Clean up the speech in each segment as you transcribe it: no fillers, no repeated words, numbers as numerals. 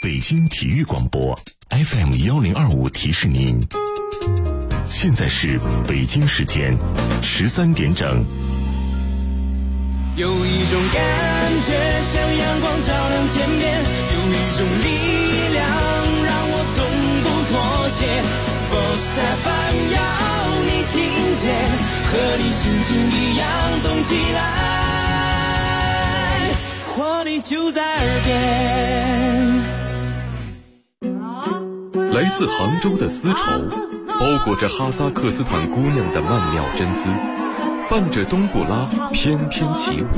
北京体育广播 FM1025提示您，现在是北京时间13点整。 有一种感觉像阳光照亮天边，有一种力量让我从不妥协。Sports FM 要你听见，和你心情一样动起来，活力就在耳边。 来自杭州的丝绸，包裹着哈萨克斯坦姑娘的曼妙真姿，伴着冬不拉翩翩起舞。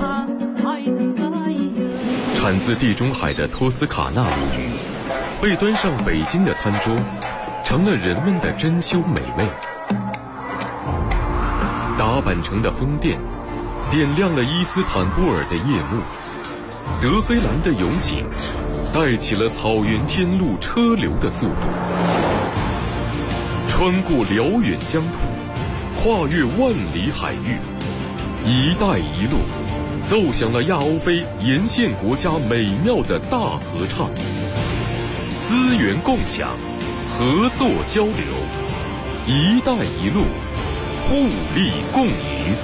产自地中海的托斯卡纳鲈鱼，被端上北京的餐桌，成了人们的珍馐美味。打扮成的风电，点亮了伊斯坦布尔的夜幕。德黑兰的油井，带起了草原天路车流的速度。穿过辽远疆土，跨越万里海域，一带一路奏响了亚欧非沿线国家美妙的大合唱。资源共享，合作交流，一带一路，互利共赢。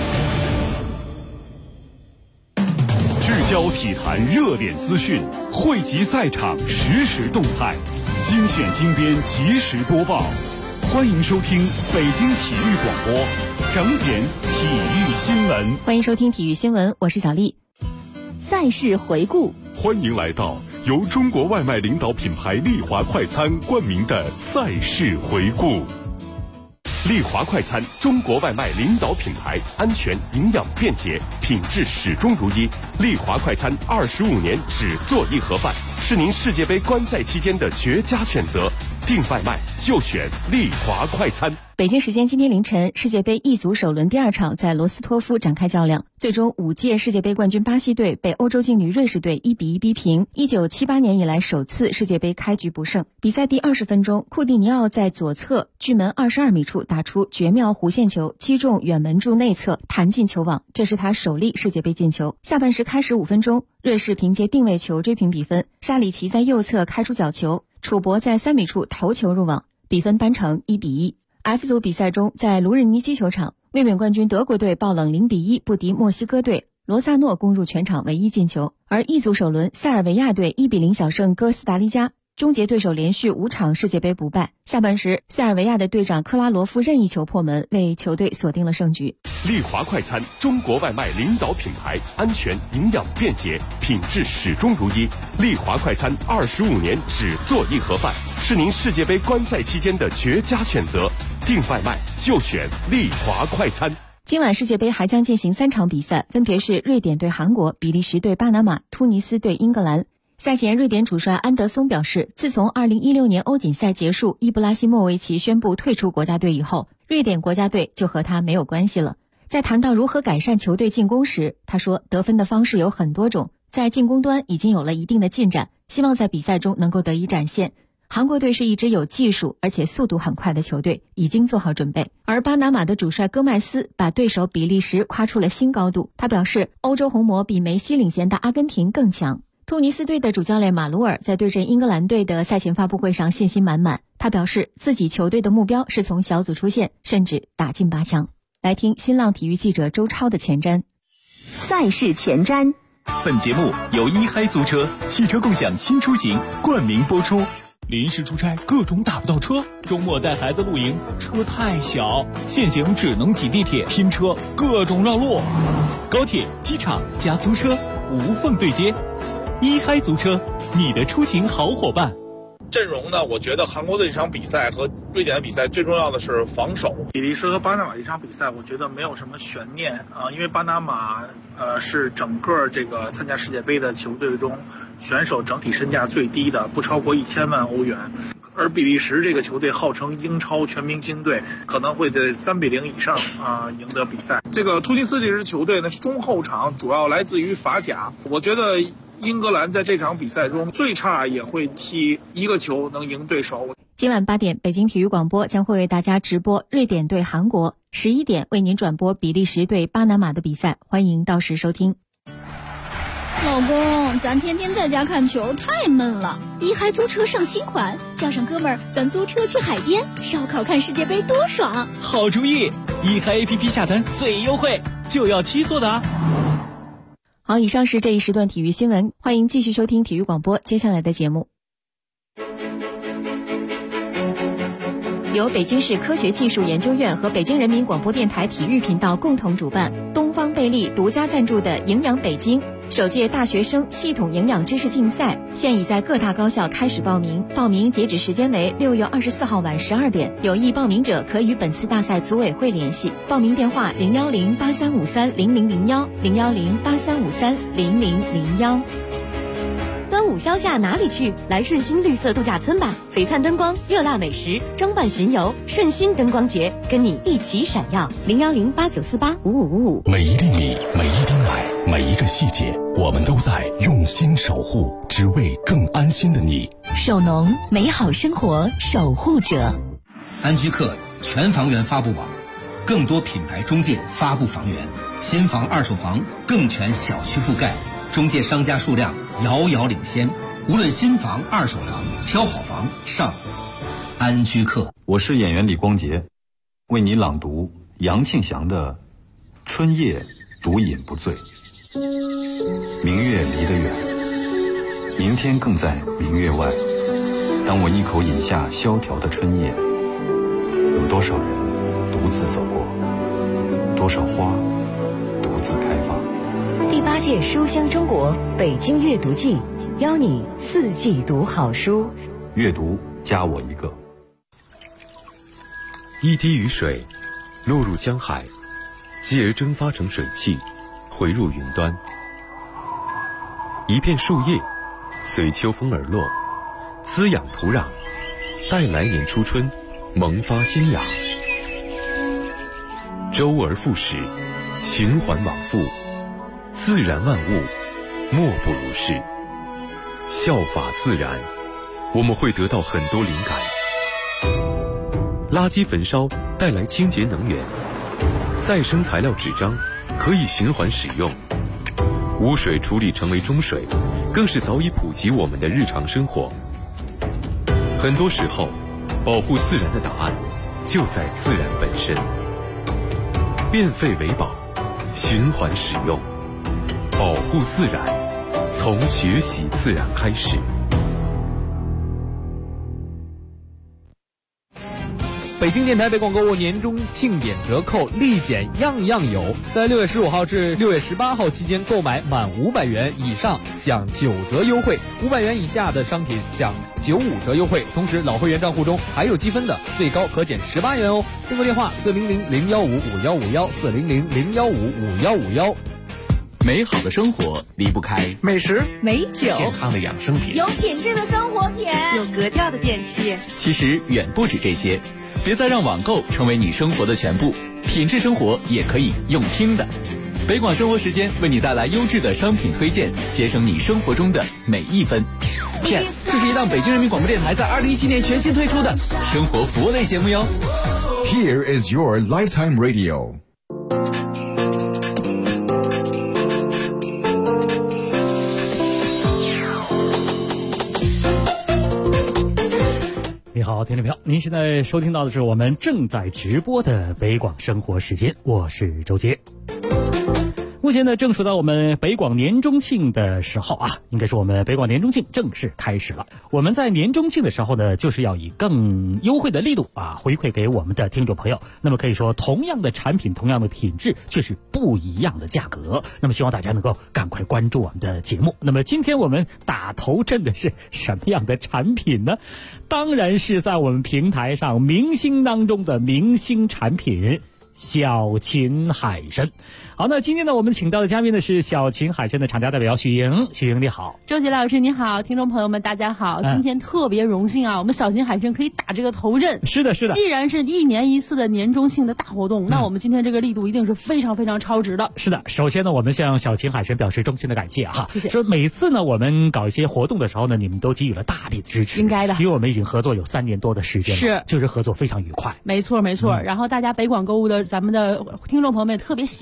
聚焦体坛热点资讯，汇集赛场实时动态，精选精编及时播报。欢迎收听北京体育广播整点体育新闻。 欢迎收听体育新闻，我是小丽。赛事回顾， 欢迎来到由中国外卖领导品牌丽华快餐冠名的赛事回顾。丽华快餐，中国外卖领导品牌，安全、营养、便捷，品质始终如一。丽华快餐25年只做一盒饭，是您世界杯观赛期间的绝佳选择。订外卖就选丽华快餐。 北京时间今天凌晨，世界杯 E 组首轮第二场在罗斯托夫展开较量，最终5届世界杯冠军巴西队被欧洲劲旅瑞士队1-1逼平，1978年以来首次世界杯开局不胜。比赛第20分钟，库蒂尼奥在左侧距门22米处打出绝妙弧线球，击中远门柱内侧，弹进球网，这是他首粒世界杯进球。下半时开始5分钟，瑞士凭借定位球追平比分，沙里奇在右侧开出角球，楚博在3米处头球入网，比分扳成1-1。F 组比赛中，在卢日尼基球场，卫冕冠军德国队爆冷0-1不敌墨西哥队，罗萨诺攻入全场唯一进球。而 E 组首轮，塞尔维亚队1-0小胜哥斯达黎加，终结对手连续5场世界杯不败。下半时，塞尔维亚的队长克拉罗夫任意球破门，为球队锁定了胜局。 丽华快餐，中国外卖领导品牌，安全、营养、便捷，品质始终如一。丽华快餐25年只做一盒饭，是您世界杯观赛期间的绝佳选择。订外卖就选丽华快餐。 今晚世界杯还将进行3场比赛，分别是瑞典对韩国、比利时对巴拿马、突尼斯对英格兰。赛前，瑞典主帅安德松表示，自从2016年欧锦赛结束，伊布拉希莫维奇宣布退出国家队以后，瑞典国家队就和他没有关系了。在谈到如何改善球队进攻时，他说，得分的方式有很多种，在进攻端已经有了一定的进展，希望在比赛中能够得以展现。韩国队是一支有技术而且速度很快的球队，已经做好准备。而巴拿马的主帅戈麦斯把对手比利时夸出了新高度，他表示，欧洲红魔比梅西领衔的阿根廷更强。突尼斯队的主教练马卢尔在对阵英格兰队的赛前发布会上信心满满，他表示自己球队的目标是从小组出线，甚至打进8强。来听新浪体育记者周超的前瞻。 赛事前瞻。 本节目由一嗨租车汽车共享新出行冠名播出。临时出差各种打不到车，周末带孩子露营车太小，现行只能挤地铁拼车，各种绕路。高铁、机场加租车无缝对接，一嗨租车，你的出行好伙伴。 阵容呢，我觉得韩国队这场比赛和瑞典的比赛最重要的是防守。比利时和巴拿马这场比赛，我觉得没有什么悬念啊，因为巴拿马是整个这个参加世界杯的球队中选手整体身价最低的，不超过1000万欧元。而比利时这个球队号称英超全明星队，可能会在3-0以上赢得比赛。这个突尼斯这支球队呢是中后场，主要来自于法甲。我觉得英格兰在这场比赛中最差也会踢1个球能赢对手。 今晚8点，北京体育广播将会为大家直播瑞典对韩国，11点为您转播比利时对巴拿马的比赛，欢迎到时收听。 老公，咱天天在家看球太闷了，一嗨租车上新款，叫上哥们儿，咱租车去海边烧烤看世界杯多爽！ 好主意，一嗨 APP 下单最优惠，就要7座的啊！ 好，以上是这一时段体育新闻，欢迎继续收听体育广播接下来的节目。由北京市科学技术研究院和北京人民广播电台体育频道共同主办，东方贝利独家赞助的营养北京首届大学生系统营养知识竞赛现已在各大高校开始报名，报名截止时间为6月24号晚12点，有意报名者可与本次大赛组委会联系，报名电话01083530001 01083530001。 端午消假哪里去？来顺心绿色度假村吧！璀璨灯光、热辣美食，装扮巡游，顺心灯光节，跟你一起闪耀。01089485555。 每一粒米，每一滴奶，每一个细节，我们都在用心守护，只为更安心的你。 首农，美好生活守护者。 安居客全房源发布网，更多品牌中介发布房源，新房、二手房更全小区覆盖，中介商家数量遥遥领先。无论新房、二手房，挑好房上安居客。 我是演员李光洁，为你朗读杨庆祥的《春夜独饮不醉》。明月离得远，明天更在明月外。当我一口饮下萧条的春夜，有多少人独自走过，多少花独自开放。 第8届书香中国北京阅读季，邀你4季读好书。 阅读加我一个。 一滴雨水落入江海，继而蒸发成水汽，回入云端。一片树叶随秋风而落，滋养土壤，待来年初春萌发新芽。周而复始，循环往复，自然万物莫不如是。效法自然，我们会得到很多灵感。垃圾焚烧带来清洁能源，再生材料纸张可以循环使用，污水处理成为中水，更是早已普及我们的日常生活。很多时候，保护自然的答案就在自然本身。变废为宝，循环使用，保护自然，从学习自然开始。 北京电台北广购物年终庆典折扣立减样样有，在6月15号至6月18号期间，购买满500元以上享9折优惠，500元以下的商品享95折优惠。同时，老会员账户中还有积分的，最高可减18元哦。订购电话400-015-5151 400-015-5151。 美好的生活离不开美食、 美酒、 健康的养生品、 有品质的生活品、 有格调的电器。 其实远不止这些，别再让网购成为你生活的全部，品质生活也可以用听的。北广生活时间为你带来优质的商品推荐，节省你生活中的每一分。PS， 这是一档北京人民广播电台在2017年全新推出的生活服务类节目哟。 Here is your lifetime radio。 你好，听众朋友，您现在收听到的是我们正在直播的北广生活时间，我是周杰。目前呢，正处到我们北广年中庆的时候啊，应该说我们北广年中庆正式开始了。我们在年中庆的时候呢，就是要以更优惠的力度啊，回馈给我们的听众朋友。那么可以说，同样的产品，同样的品质，却是不一样的价格。那么希望大家能够赶快关注我们的节目。那么今天我们打头阵的是什么样的产品呢？当然是在我们平台上明星当中的明星产品。小秦海参。好，那今天呢，我们请到的嘉宾呢是小秦海参的厂家代表许莹。许莹你好。 周杰老师你好，听众朋友们大家好，今天特别荣幸啊，我们小秦海参可以打这个头阵。 是的是的， 既然是1年1次的年中庆的大活动，那我们今天这个力度一定是非常非常超值的。 是的，首先呢，我们向小秦海参表示衷心的感谢哈， 谢谢。 说每次呢我们搞一些活动的时候呢，你们都给予了大力的支持， 应该的， 因为我们已经合作有3年多的时间了， 是， 就是合作非常愉快。 没错没错，然后大家北广购物的咱们的听众朋友们也特别喜欢我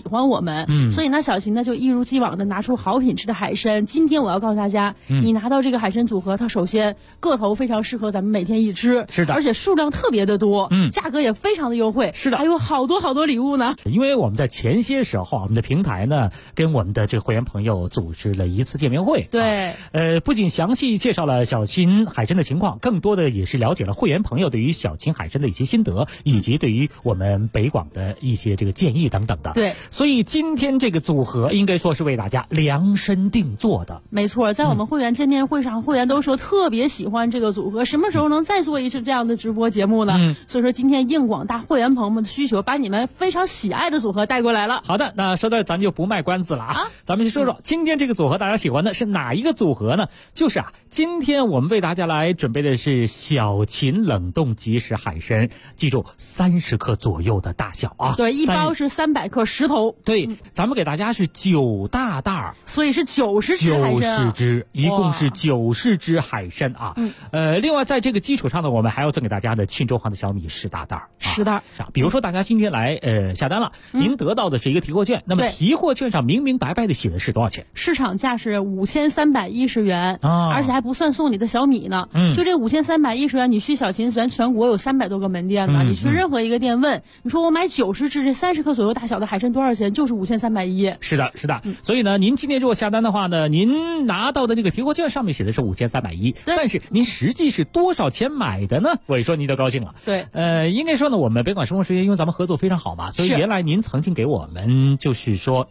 们。所以呢，小琴呢就一如既往的拿出好品质的海参。今天我要告诉大家，你拿到这个海参组合，它首先个头非常适合咱们每天一吃， 是的， 而且数量特别的多，价格也非常的优惠， 是的， 还有好多礼物呢。 因为我们在前些时候，我们的平台呢跟我们的这个会员朋友组织了一次见面会， 对， 不仅详细介绍了小秦海参的情况，更多的也是了解了会员朋友对于小秦海参的一些心得，以及对于我们北广的一些这个建议等等的。 对， 所以今天这个组合应该说是为大家量身定做的。 没错，在我们会员见面会上，会员都说特别喜欢这个组合，什么时候能再做一次这样的直播节目呢？所以说今天应广大会员朋友们的需求，把你们非常喜爱的组合带过来了。 好的，那说到咱就不卖关子了啊，咱们就说说今天这个组合大家喜欢的是哪一个组合呢？就是今天我们为大家来准备的是小秦冷冻即食海参，记住30克左右的大小啊。 对，一包是300克10头。 对，咱们给大家是9大袋， 所以是90只海参 90只，一共是90只海参啊。另外在这个基础上呢，我们还要赠给大家的沁州黄的小米10大袋 ，10袋。 比如说大家今天来下单了，您得到的是一个提货券，那么提货券上明明白白的写的是多少钱？ 市场价是5310元，而且还不算送你的小米呢。就这5310元，你去小秦咱全国有300多个门店呢，你去任何一个店问，你说我买90只这30克左右大小的海参多少钱？就是5310。 是的，是的。所以呢，您今天如果下单的话呢，您拿到的那个提货券上面写的是5310，但是您实际是多少钱买的呢？我一说您就高兴了。 对， 应该说呢，我们北广生活时间因为咱们合作非常好嘛，所以原来您曾经给我们就是说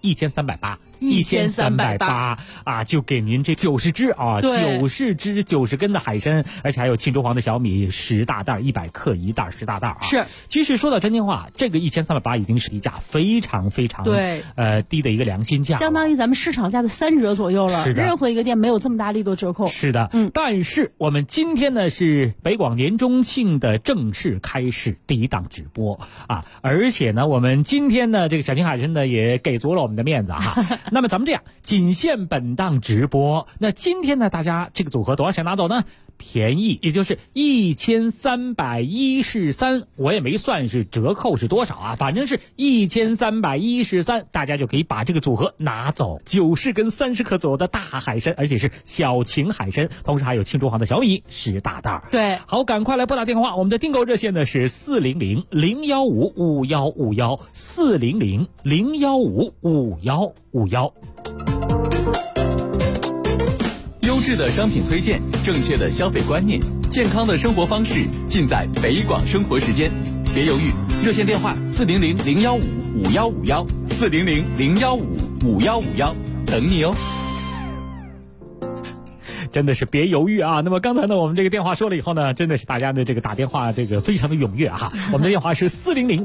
1380啊，就给您这90只啊，90只90根的海参，而且还有沁州黄的小米10大袋，100克一袋10大袋啊。 是， 其实说到真心话，这个1380已经是低价，非常非常对低的一个良心价， 相当于咱们市场价的3折左右了。 是的， 任何一个店没有这么大力度折扣。 是的，但是我们今天呢是北广年中庆的正式开始第一档直播啊，而且呢我们今天呢这个小秦海参呢也给足了我们的面子哈。那么咱们这样，仅限本档直播。那今天呢大家这个组合多少钱拿走呢？便宜，也就是1313，我也没算是折扣是多少啊，反正是1313，大家就可以把这个组合拿走，90根30克左右的大海参，而且是小秦海参，同时还有沁州黄的小米10大袋。 对， 好，赶快来拨打电话，我们的订购热线呢是400-015-5151，400-015-5151。 优质的商品推荐，正确的消费观念，健康的生活方式，尽在北广生活时间。别犹豫，热线电话400-015-5151，400-015-5151，等你哦。 真的是别犹豫啊！那么刚才呢，我们这个电话说了以后呢，真的是大家的这个打电话这个非常的踊跃哈。我们的电话是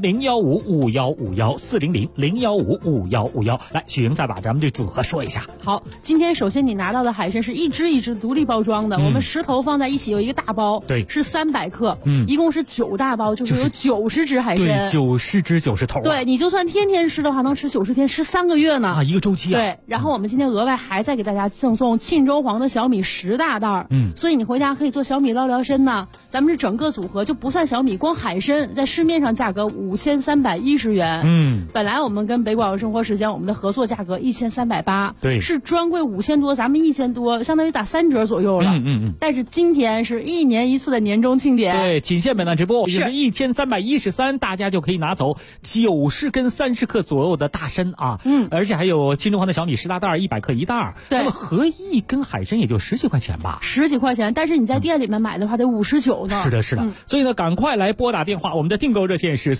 400-015-5151，400-015-5151。来，许莹再把咱们这组合说一下。 好，今天首先你拿到的海参是一只一只独立包装的，我们10头放在一起有一个大包， 对， 是300克，一共是9大包，就是有90只海参， 对，90只90头。 对，你就算天天吃的话，能吃90天，吃3个月呢啊，一个周期啊。 对，然后我们今天额外还再给大家赠送沁州黄的小米10大袋，所以你回家可以做小米捞聊参呢。咱们是整个组合就不算小米，光海参在市面上价格5310元，本来我们跟北广生活时间我们的合作价格1380， 对， 是专柜5000多，咱们1000多，相当于打3折左右了。但是今天是1年1次的年终庆典， 对，仅限本档直播，也就是1313，大家就可以拿走90根30克左右的大参啊，而且还有沁州黄的小米10大袋，100克一袋，那么合一根海参也就10几块钱吧 ，10几块钱，但是你在店里面买的话得59呢。 是的，是的，所以呢，赶快来拨打电话，我们的订购热线是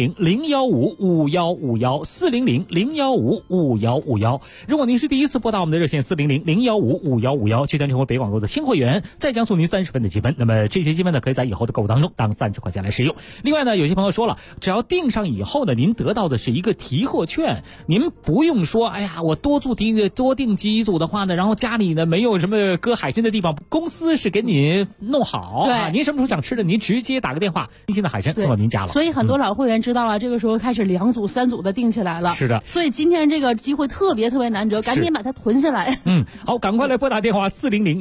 400-015-5151，400-015-5151。如果您是第一次拨打我们的热线400-015-5151，就将成为北广购的新会员，再将送您30分的积分。那么这些积分呢，可以在以后的购物当中当30块钱来使用。另外呢，有些朋友说了，只要订上以后呢，您得到的是一个提货券，您不用说，哎呀，我多订几组的话呢，然后家里呢没有什么搁合海参的地方，公司是给你弄好啊。您什么时候想吃的，您直接打个电话，新鲜的海参送到您家了。 所以很多老会员知道啊，这个时候开始2组、3组的订起来了。 是的， 所以今天这个机会特别难得，赶紧把它囤下来。 好，赶快来拨打电话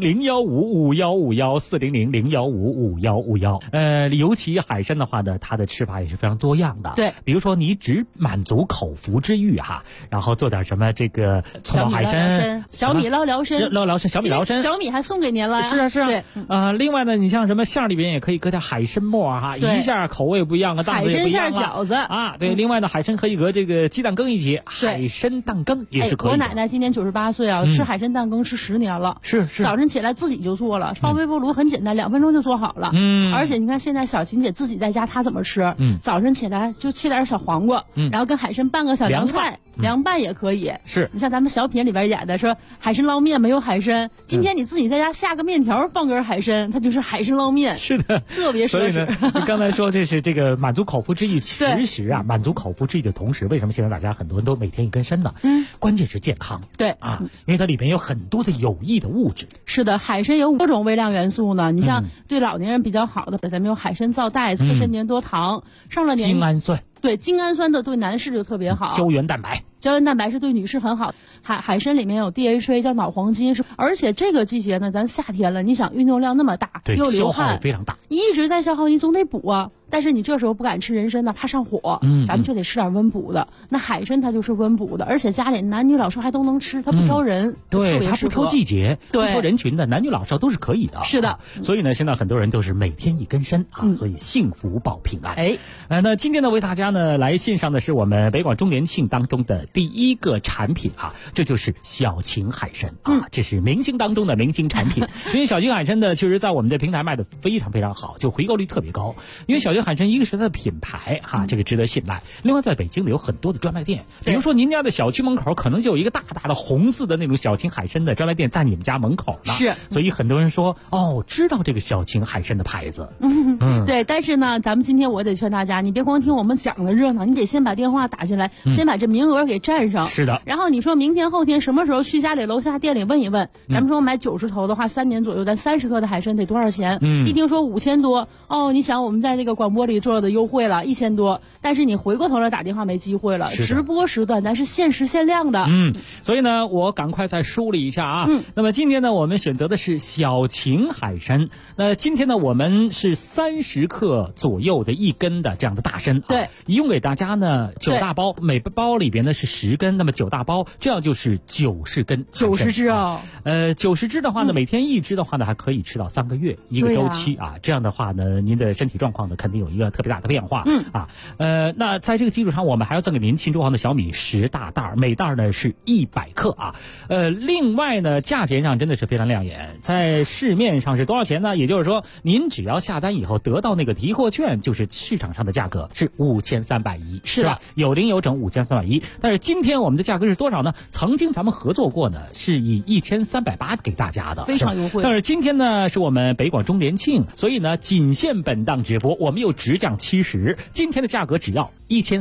400-015-5151，400-015-5151。尤其海参的话呢，它的吃法也是非常多样的。 对， 比如说你只满足口腹之欲哈，然后做点什么这个葱爆海参、 小米捞辽参、 小米辽参， 小米还送给您了。 是啊。 对， 另外呢，你像什么馅里边也可以搁点海参末哈，一下口味不一样啊，档次也不一样海参馅饺子啊。对，另外呢，海参可以搁这个鸡蛋羹一起，海参蛋羹也是可以的。 我奶奶今年98岁啊，吃海参蛋羹吃10年了。 是。 早晨起来自己就做了，放微波炉很简单，2分钟就做好了。而且你看现在小琴姐自己在家，她怎么吃？早晨起来就切点小黄瓜，然后跟海参拌个小凉菜，凉拌也可以。 是。 你像咱们小品里边演的说海参捞面没有海参，今天你自己在家下个面条放根海参，它就是海参捞面。 是的， 特别奢侈。 所以呢，你刚才说这是这个满足口腹之欲，其实啊，满足口腹之欲的同时，为什么现在大家很多人都每天一根参呢？关键是健康。 对啊，因为它里边有很多的有益的物质。 是的，海参有多种微量元素呢。你像对老年人比较好的，咱们有海参皂苷、刺参粘多糖，上了年精氨酸。 对，精氨酸的对男士就特别好。 胶原蛋白是对女士很好。海参里面有 DHA 叫脑黄金，而且这个季节呢，咱夏天了，你想运动量那么大，又流汗， 消耗非常大， 你一直在消耗，你总得补啊。但是你这时候不敢吃人参呢，怕上火，咱们就得吃点温补的。那海参它就是温补的，而且家里男女老少还都能吃，它不挑人， 对，它不挑季节， 对， 不挑人群的，男女老少都是可以的。 是的， 所以呢，现在很多人都是每天一根参啊，所以幸福保平安。那今天呢，为大家呢来献上的是我们北广周年庆当中的第一个产品啊，这就是小秦海参啊，这是明星当中的明星产品。因为小秦海参呢，确实在我们的平台卖的非常非常好，就回购率特别高。因为小秦海参一个是它的品牌哈，这个值得信赖。另外，在北京有很多的专卖店，比如说您家的小区门口可能就有一个大大的红字的那种小秦海参的专卖店在你们家门口呢。 是， 所以很多人说知道这个小秦海参的牌子。 对，但是呢，咱们今天我得劝大家，你别光听我们讲的热闹，你得先把电话打进来，先把这名额给占上。 是的。 然后你说明天后天什么时候去家里楼下店里问一问，咱们说买90头的话，3年左右，咱30克的海参得多少钱？一听说5000多，你想我们在这个广播里做的优惠了1000多，但是你回过头来打电话没机会了。直播时段咱是限时限量的。 所以呢，我赶快再梳理一下啊。那么今天呢，我们选择的是小秦海参。那今天呢，我们是30克左右的1根的这样的大参。 对， 一共给大家呢9大包，每包里边呢是10根，那么9大包，这样就是90根。 90只啊。 90只的话呢，每天1只的话呢，还可以吃到3个月一个周期啊。这样的话呢，您的身体状况呢，肯定有一个特别大的变化。那在这个基础上，我们还要赠给您庆州行的小米10大袋，每袋呢是100克啊。另外呢，价钱上真的是非常亮眼，在市面上是多少钱呢？也就是说，您只要下单以后得到那个提货券，就是市场上的价格是5310，是吧？有零有整5310。但是今天我们的价格是多少呢？曾经咱们合作过呢，是以1380给大家的， 非常优惠。 但是今天呢，是我们北广周年庆，所以呢，仅限本档直播，我们又直降70，今天的价格只要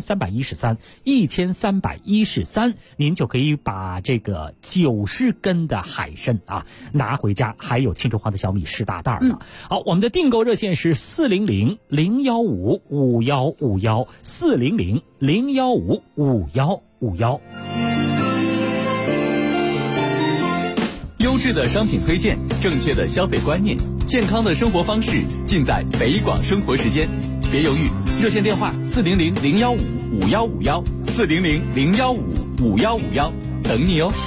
1313，您就可以把这个90根的海参啊拿回家，还有庆州行的小米10大袋呢。好，我们的订购热线是400-015-5151，400-015-5151。 优质的商品推荐，正确的消费观念，健康的生活方式，尽在北广生活时间。别犹豫，热线电话400-015-5151，400-015-5151，等你哦。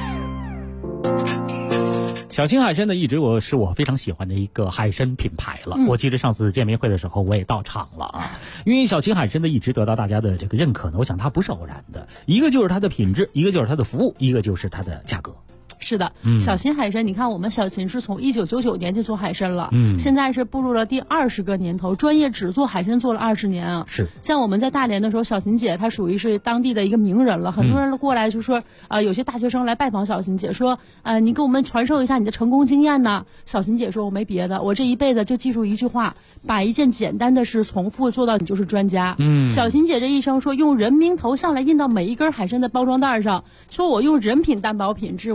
小秦海参呢，一直是我非常喜欢的一个海参品牌了。我记得上次见面会的时候，我也到场了啊。因为小秦海参呢，一直得到大家的这个认可呢，我想它不是偶然的，一个就是它的品质，一个就是它的服务，一个就是它的价格。 是的，小秦海参，你看我们小秦是从1999年就做海参了，现在是步入了第20个年头，专业只做海参做了20年啊。 是， 像我们在大连的时候，小秦姐她属于是当地的一个名人了，很多人过来就说，有些大学生来拜访小秦姐，说，你给我们传授一下你的成功经验呢。小秦姐说，我没别的，我这一辈子就记住一句话，把一件简单的事重复做到你就是专家。小秦姐这一生说，用人名头像来印到每一根海参的包装袋上，说我用人品担保品质，我这一辈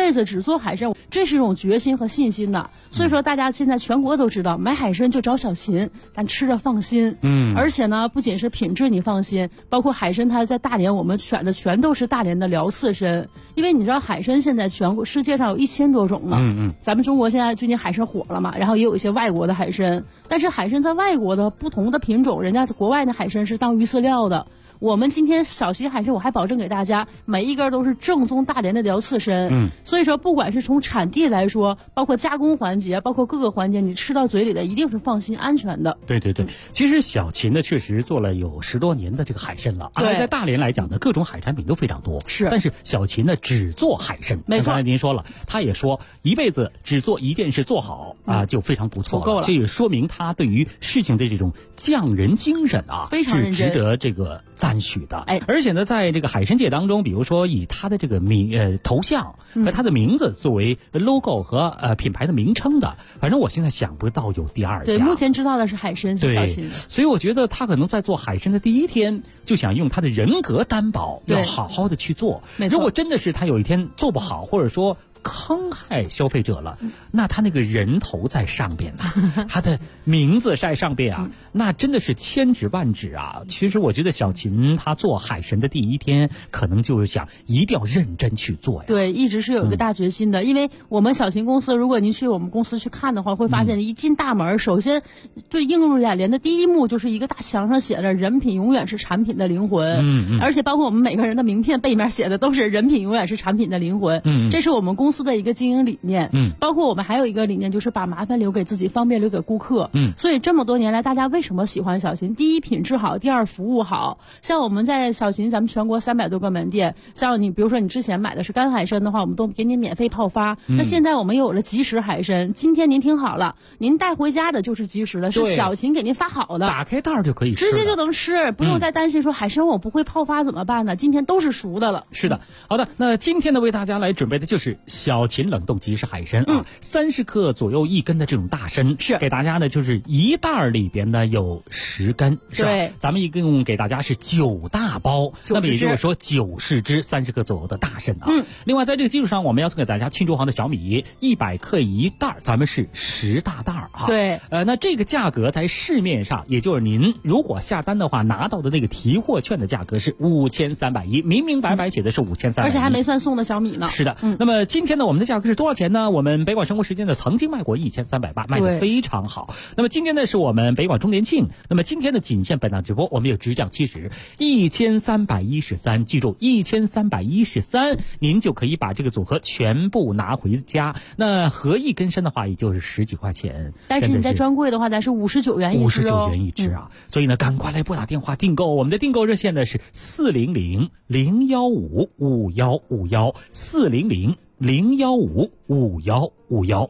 辈子只做海参，这是一种决心和信心的。所以说大家现在全国都知道，买海参就找小秦，咱吃着放心。而且呢，不仅是品质你放心，包括海参它在大连我们选的全都是大连的辽刺参，因为你知道海参现在全国世界上有1000多种了。咱们中国现在最近海参火了嘛，然后也有一些外国的海参，但是海参在外国的不同的品种，人家国外的海参是当鱼饲料的。我们今天小齐海参，我还保证给大家每一根都是正宗大连的辽刺参。所以说不管是从产地来说，包括加工环节，包括各个环节，你吃到嘴里的一定是放心安全的。 对，其实小秦呢确实做了有10多年的这个海参了。 对， 在大连来讲呢，各种海产品都非常多。是，但是小秦呢只做海参。 没错， 刚才您说了，他也说一辈子只做一件事做好就非常不错了， 够了。 这也说明他对于事情的这种匠人精神非常认真， 是值得这个赞许的。而且呢，在这个海参界当中，比如说以他的这个头像和他的名字作为 logo 和品牌的名称的，反正我现在想不到有第2家。 对，目前知道的是海参是小秦。 所以我觉得他可能在做海参的第一天就想用他的人格担保，要好好的去做。如果真的是他有一天做不好，或者说坑害消费者了，那他那个人头在上边呢，他的名字在上边啊，那真的是千指万指啊。其实我觉得小秦他做海参的第一天，可能就是想一定要认真去做呀。 对，一直是有一个大决心的。因为我们小秦公司，如果您去我们公司去看的话，会发现一进大门，首先最映入眼帘的第一幕就是一个大墙上写着"人品永远是产品的灵魂"。而且包括我们每个人的名片背面写的都是"人品永远是产品的灵魂"。这是我们公司的一个经营理念。包括我们还有一个理念，就是把麻烦留给自己，方便留给顾客。所以这么多年来，大家为什么喜欢小秦？第一，品质好；第二，服务好。像我们在小秦，咱们全国300多个门店，像你比如说你之前买的是干海参的话，我们都给你免费泡发。那现在我们又有了即食海参，今天您听好了，您带回家的就是即食的，是小秦给您发好的， 打开袋就可以吃， 直接就能吃，不用再担心说海参我不会泡发怎么办呢？今天都是熟的了。 是的，好的，那今天呢为大家来准备的就是小秦冷冻即食海参30克左右1根的这种大参，是给大家呢就是一袋里边呢有10根，是吧？ 对， 咱们一共给大家是9大包，那么也就是说90只30克左右的大参啊。另外在这个基础上，我们要送给大家庆州行的小米100克1袋，咱们是10大袋啊。 对， 那这个价格在市面上，也就是您如果下单的话拿到的那个提货券的价格是5310，明明白白写的是5310， 而且还没算送的小米呢。 是的，那么今天呢我们的价格是多少钱呢？我们北广生活时间呢曾经卖过1380，卖得非常好。那么今天呢是我们北广周年庆，那么今天的仅限本档直播，我们有直降70 1313，记住1313，您就可以把这个组合全部拿回家。那合一根参的话，也就是10几块钱， 但是你在专柜的话，咱是59元一只 59元一只啊。所以呢，赶快来拨打电话订购，我们的订购热线呢是400-015-5151，400-015-5151。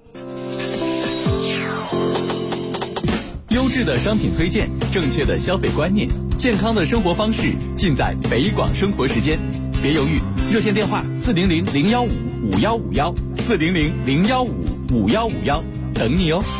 优质的商品推荐，正确的消费观念，健康的生活方式，尽在北广生活时间。别犹豫，热线电话400-015-5151，400-015-5151，等你哦。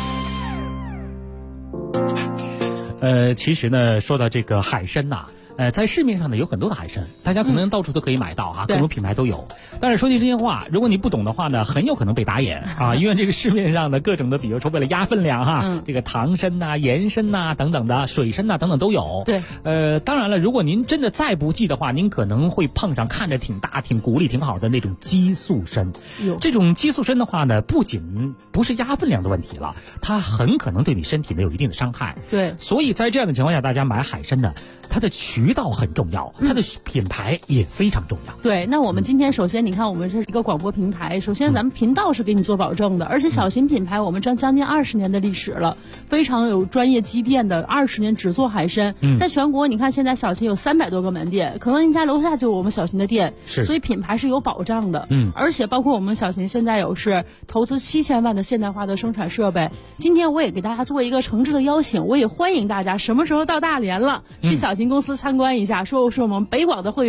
其实呢，说到这个海参呐，在市面上呢有很多的海参，大家可能到处都可以买到哈，各种品牌都有。但是说句真心话，如果你不懂的话呢，很有可能被打眼啊，因为这个市面上的各种的，比如说为了压分量哈，这个糖参呐、盐参呐等等的，水参呐等等都有。 对， 当然了，如果您真的再不济的话，您可能会碰上看着挺大、挺鼓励、挺好的那种激素参。这种激素参的话呢，不仅不是压分量的问题了，它很可能对你身体呢有一定的伤害。 对， 所以在这样的情况下，大家买海参呢，它的渠道很重要，它的品牌也非常重要。 对，那我们今天首先你看，我们是一个广播平台，首先咱们频道是给你做保证的，而且小秦品牌我们将近20年的历史了，非常有专业积淀的，20年只做海参。在全国你看现在小秦有300多个门店，可能您家楼下就有我们小秦的店，所以品牌是有保障的。而且包括我们小秦现在有是投资7000万的现代化的生产设备。今天我也给大家做一个诚挚的邀请，我也欢迎大家什么时候到大连了，去小秦公司参观一下，说是我们北广的会员，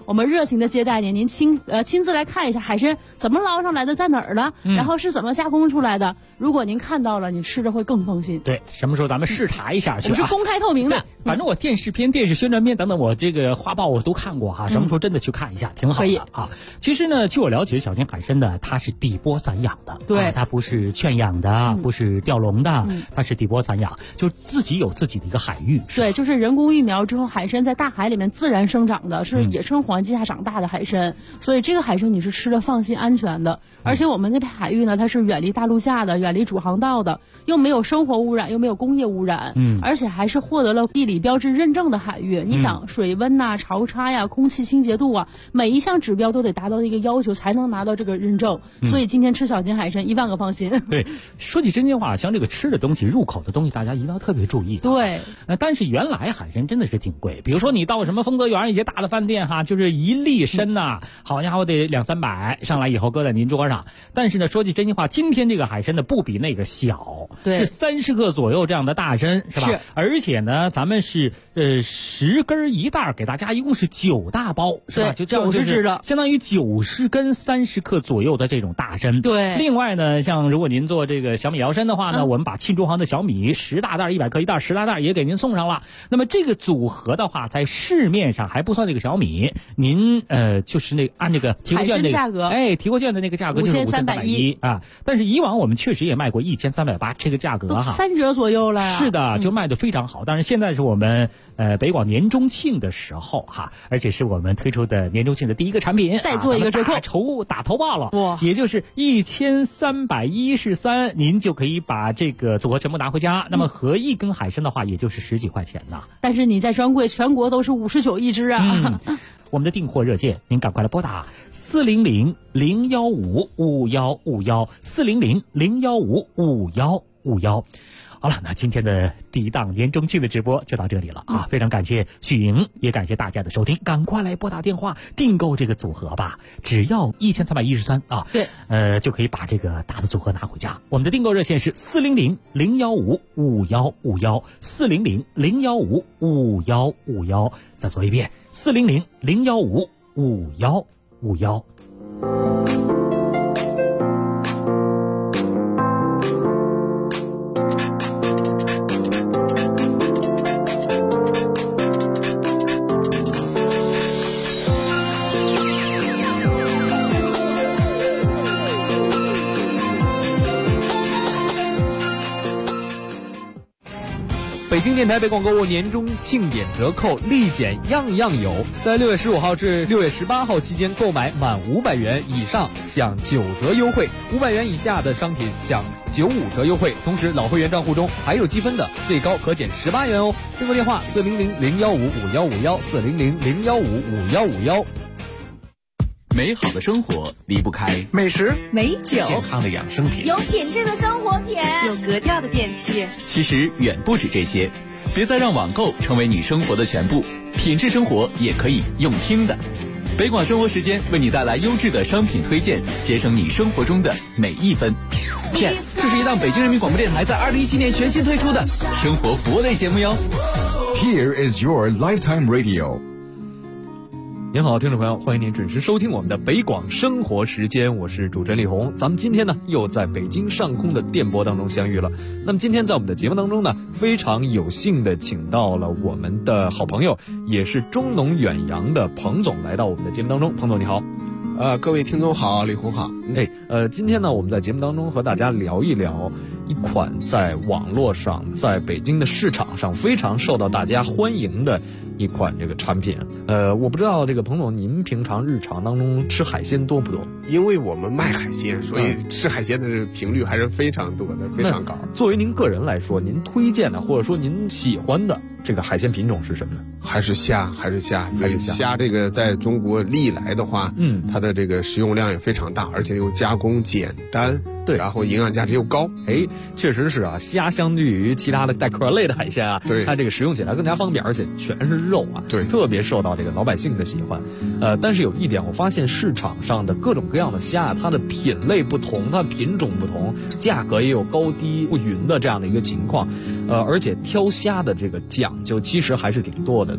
我们热情的接待您，您亲自来看一下海参怎么捞上来的，在哪儿了，然后是怎么加工出来的。如果您看到了，你吃着会更放心。 对，什么时候咱们视察一下去？ 我们是公开透明的。 反正我电视片、电视宣传片等等，我这个画报我都看过哈。什么时候真的去看一下，挺好的啊。其实呢，据我了解，小金海参呢，它是底波散养的， 对， 它不是圈养的，不是钓笼的，它是底波散养，就自己有自己的一个海域。 对，就是人工育苗之后，海参在大海里面自然生长的，是野生环境下长大的海参，所以这个海参你是吃的放心安全的。而且我们那片海域呢，它是远离大陆架的，远离主航道的，又没有生活污染，又没有工业污染，而且还是获得了地理标志认证的海域。你想水温呐、潮差呀、空气清洁度啊，每一项指标都得达到一个要求才能拿到这个认证。所以今天吃小金海参10000个放心。 对，说起真心话，像这个吃的东西、入口的东西，大家一定要特别注意。 对， 但是原来海参真的是挺贵，比如说你到什么丰泽园一些大的饭店哈，就是一粒参呐，好家伙得200-300，上来以后搁在您桌上。但是呢，说句真心话，今天这个海参呢不比那个小，是30克左右这样的大参，是吧？而且呢，咱们是10根1袋，给大家一共是9大包，是吧？就 90只的， 相当于90根30克左右的这种大参。 对。 另外呢，像如果您做这个小米摇参的话呢，我们把沁中航的小米10大袋100克1袋10大袋也给您送上了。那么这个组合的话，在市面上还不算那个小米，您就是那按这个提货券那个价格， 提货券的那个价格就是5310啊。但是以往我们确实也卖过1380，这个价格哈 3折左右了呀。 是的，就卖得非常好。但是现在是我们北广年中庆的时候哈，而且是我们推出的年中庆的第一个产品， 再做一个折扣， 打头报了，哇，也就是1313，您就可以把这个组合全部拿回家。那么合一根海参的话，也就是10几块钱呢。 但是你在专柜全国都是59一只啊。 我们的订货热线，您赶快来拨打400-015-5151，400-015-5151。好了，那今天的第一档年中庆的直播就到这里了啊！非常感谢许莹，也感谢大家的收听，赶快来拨打电话订购这个组合吧，只要1313啊， 对， 就可以把这个大的组合拿回家。我们的订购热线是400-015-5151，400-015-5151，再说一遍，400-015-5151。北京电台北广购物年终庆典折扣立减样样有，在6月15号至6月18号期间购买满500元以上享9折优惠，500元以下的商品享95折优惠。同时老会员账户中还有积分的，最高可减18元哦。订购电话400-015-5151，400-015-5151。 美好的生活离不开美食、 美酒、 健康的养生品、 有品质的生活品、 有格调的电器。 其实远不止这些，别再让网购成为你生活的全部，品质生活也可以用听的。北广生活时间为你带来优质的商品推荐，节省你生活中的每一分。这是一档北京人民广播电台在2017年全新推出的生活服务类节目哟。 Here is your lifetime radio。 您好，听众朋友，欢迎您准时收听我们的北广生活时间，我是主持人李红。咱们今天呢又在北京上空的电波当中相遇了。那么今天在我们的节目当中呢，非常有幸的请到了我们的好朋友，也是中农远洋的彭总来到我们的节目当中。彭总你好。 各位听众好，李红好。 今天呢，我们在节目当中和大家聊一聊一款在网络上，在北京的市场上非常受到大家欢迎的一款这个产品。我不知道这个彭总，您平常日常当中吃海鲜多不多？ 因为我们卖海鲜，所以吃海鲜的频率还是非常多的，非常高。 作为您个人来说，您推荐的或者说您喜欢的这个海鲜品种是什么呢？ 还是虾。虾这个在中国历来的话，它的这个食用量也非常大，而且又加工简单， 对， 然后营养价值又高。 确实是啊，虾相对于其他的带壳类的海鲜啊， 对， 它这个食用起来更加方便，而且全是肉啊， 对， 特别受到这个老百姓的喜欢。但是有一点，我发现市场上的各种各样的虾，它的品类不同，它品种不同，价格也有高低不匀的这样的一个情况。而且挑虾的这个讲究其实还是挺多的，对不对？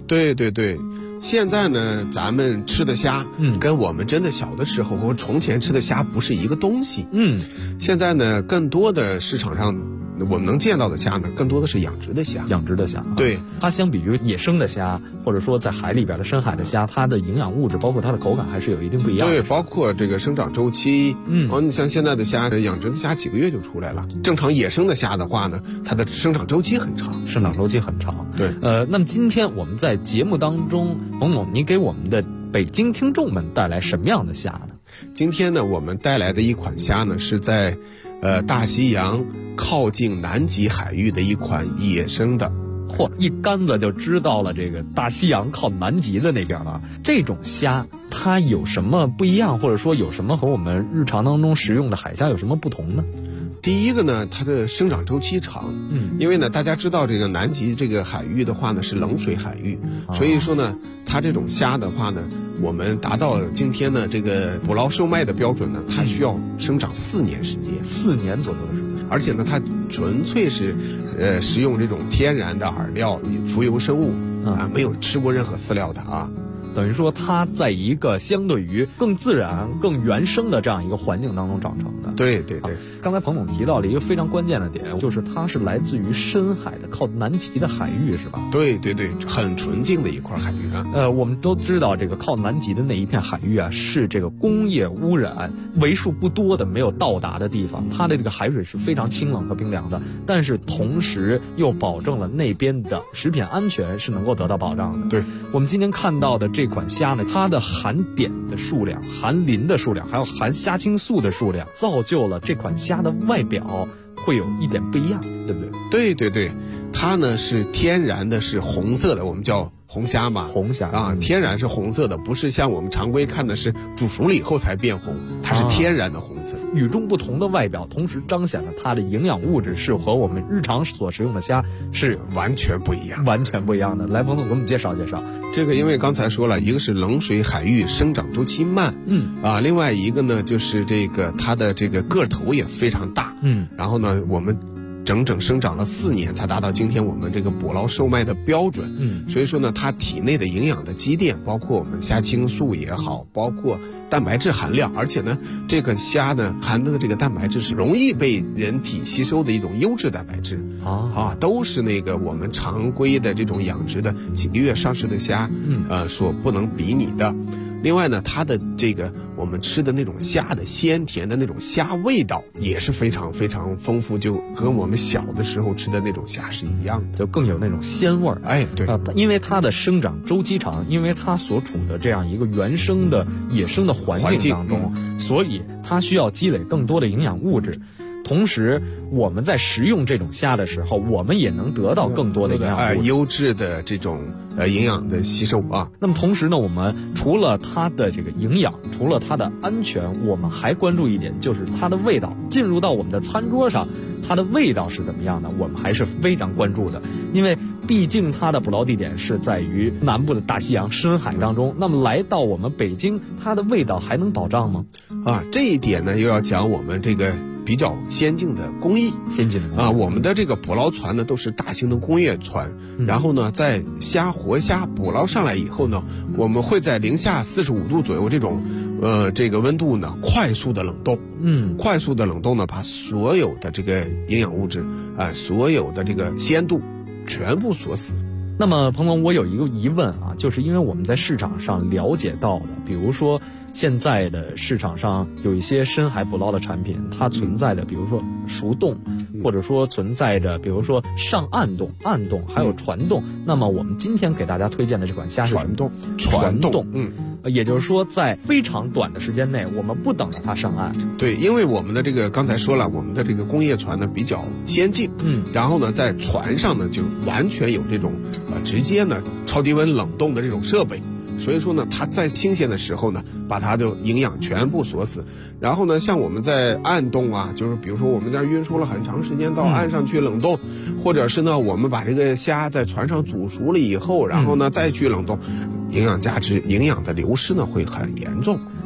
对对对，现在呢，咱们吃的虾，跟我们真的小的时候和从前吃的虾不是一个东西。现在呢，更多的市场上我们能见到的虾呢，更多的是养殖的虾。 养殖的虾， 对， 它相比于野生的虾，或者说在海里边的深海的虾，它的营养物质包括它的口感还是有一定不一样的。 对，包括这个生长周期。你像现在的虾，养殖的虾几个月就出来了。正常野生的虾的话呢，它的生长周期很长。 对，那么今天我们在节目当中，彭总，您给我们的北京听众们带来什么样的虾呢？ 今天呢，我们带来的一款虾呢，是在大西洋靠近南极海域的一款野生的。 一竿子就知道了这个大西洋靠南极的那边了。这种虾它有什么不一样，或者说有什么和我们日常当中食用的海虾有什么不同呢？ 第一个呢，它的生长周期长。因为呢，大家知道这个南极这个海域的话呢是冷水海域，所以说呢，它这种虾的话呢，我们达到今天呢这个捕捞售卖的标准呢，它需要生长4年时间 ，4年左右的时间。 而且呢，它纯粹是食用这种天然的饵料、浮游生物没有吃过任何饲料的啊。 等于说它在一个相对于更自然、更原生的这样一个环境当中长成的。 对对对。 刚才彭总提到了一个非常关键的点，就是它是来自于深海的靠南极的海域，是吧？ 对对对，很纯净的一块海域啊。 我们都知道这个靠南极的那一片海域啊，是这个工业污染为数不多的没有到达的地方，它的这个海水是非常清冷和冰凉的，但是同时又保证了那边的食品安全是能够得到保障的。 对， 我们今天看到的这款虾呢，它的含碘的数量、含磷的数量，还有含虾青素的数量，造就了这款虾的外表会有一点不一样，对不对？ 对对对，它呢是天然的，是红色的，我们叫红虾嘛。 红虾啊，天然是红色的，不是像我们常规看的是煮熟了以后才变红，它是天然的红色。 与众不同的外表，同时彰显了它的营养物质是和我们日常所食用的虾是完全不一样， 完全不一样的。来，彭总给我们介绍介绍。 这个因为刚才说了，一个是冷水海域生长周期慢，另外一个呢就是这个它的这个个头也非常大，然后呢我们整整生长了4年才达到今天我们这个捕捞售卖的标准。所以说呢，它体内的营养的积淀，包括我们虾青素也好，包括蛋白质含量，而且呢，这个虾呢含的这个蛋白质是容易被人体吸收的一种优质蛋白质都是那个我们常规的这种养殖的几个月上市的虾，所不能比拟的。另外呢，它的这个我们吃的那种虾的鲜甜的那种虾味道也是非常非常丰富，就和我们小的时候吃的那种虾是一样的， 就更有那种鲜味儿。 对因为它的生长周期长，因为它所处的这样一个原生的野生的环境当中，所以它需要积累更多的营养物质。同时，我们在食用这种虾的时候，我们也能得到更多的营养物质， 优质的这种营养的吸收啊。 那么同时呢，我们除了它的这个营养，除了它的安全，我们还关注一点，就是它的味道。进入到我们的餐桌上，它的味道是怎么样的，我们还是非常关注的。因为毕竟它的捕捞地点是在于南部的大西洋深海当中，那么来到我们北京，它的味道还能保障吗？ 这一点呢，又要讲我们这个比较先进的工艺，我们的这个捕捞船呢都是大型的工业船，然后呢，在活虾捕捞上来以后呢，我们会在零下45度左右这种这个温度呢快速的冷冻，快速的冷冻呢，把所有的这个营养物质所有的这个鲜度全部锁死。 那么彭总，我有一个疑问啊，就是因为我们在市场上了解到的，比如说现在的市场上有一些深海捕捞的产品，它存在着比如说熟冻，或者说存在着比如说上岸冻、暗冻，还有传冻。那么我们今天给大家推荐的这款虾是传冻， 也就是说在非常短的时间内，我们不等着它上岸。 对，因为我们的这个刚才说了，我们的这个工业船呢比较先进，然后呢在船上呢就完全有这种直接呢超低温冷冻的这种设备。所以说呢，它在新鲜的时候呢，把它的营养全部锁死。然后呢，像我们在暗冻啊，就是比如说我们在运输了很长时间到岸上去冷冻，或者是呢，我们把这个虾在船上煮熟了以后，然后呢再去冷冻，营养价值、营养的流失呢会很严重。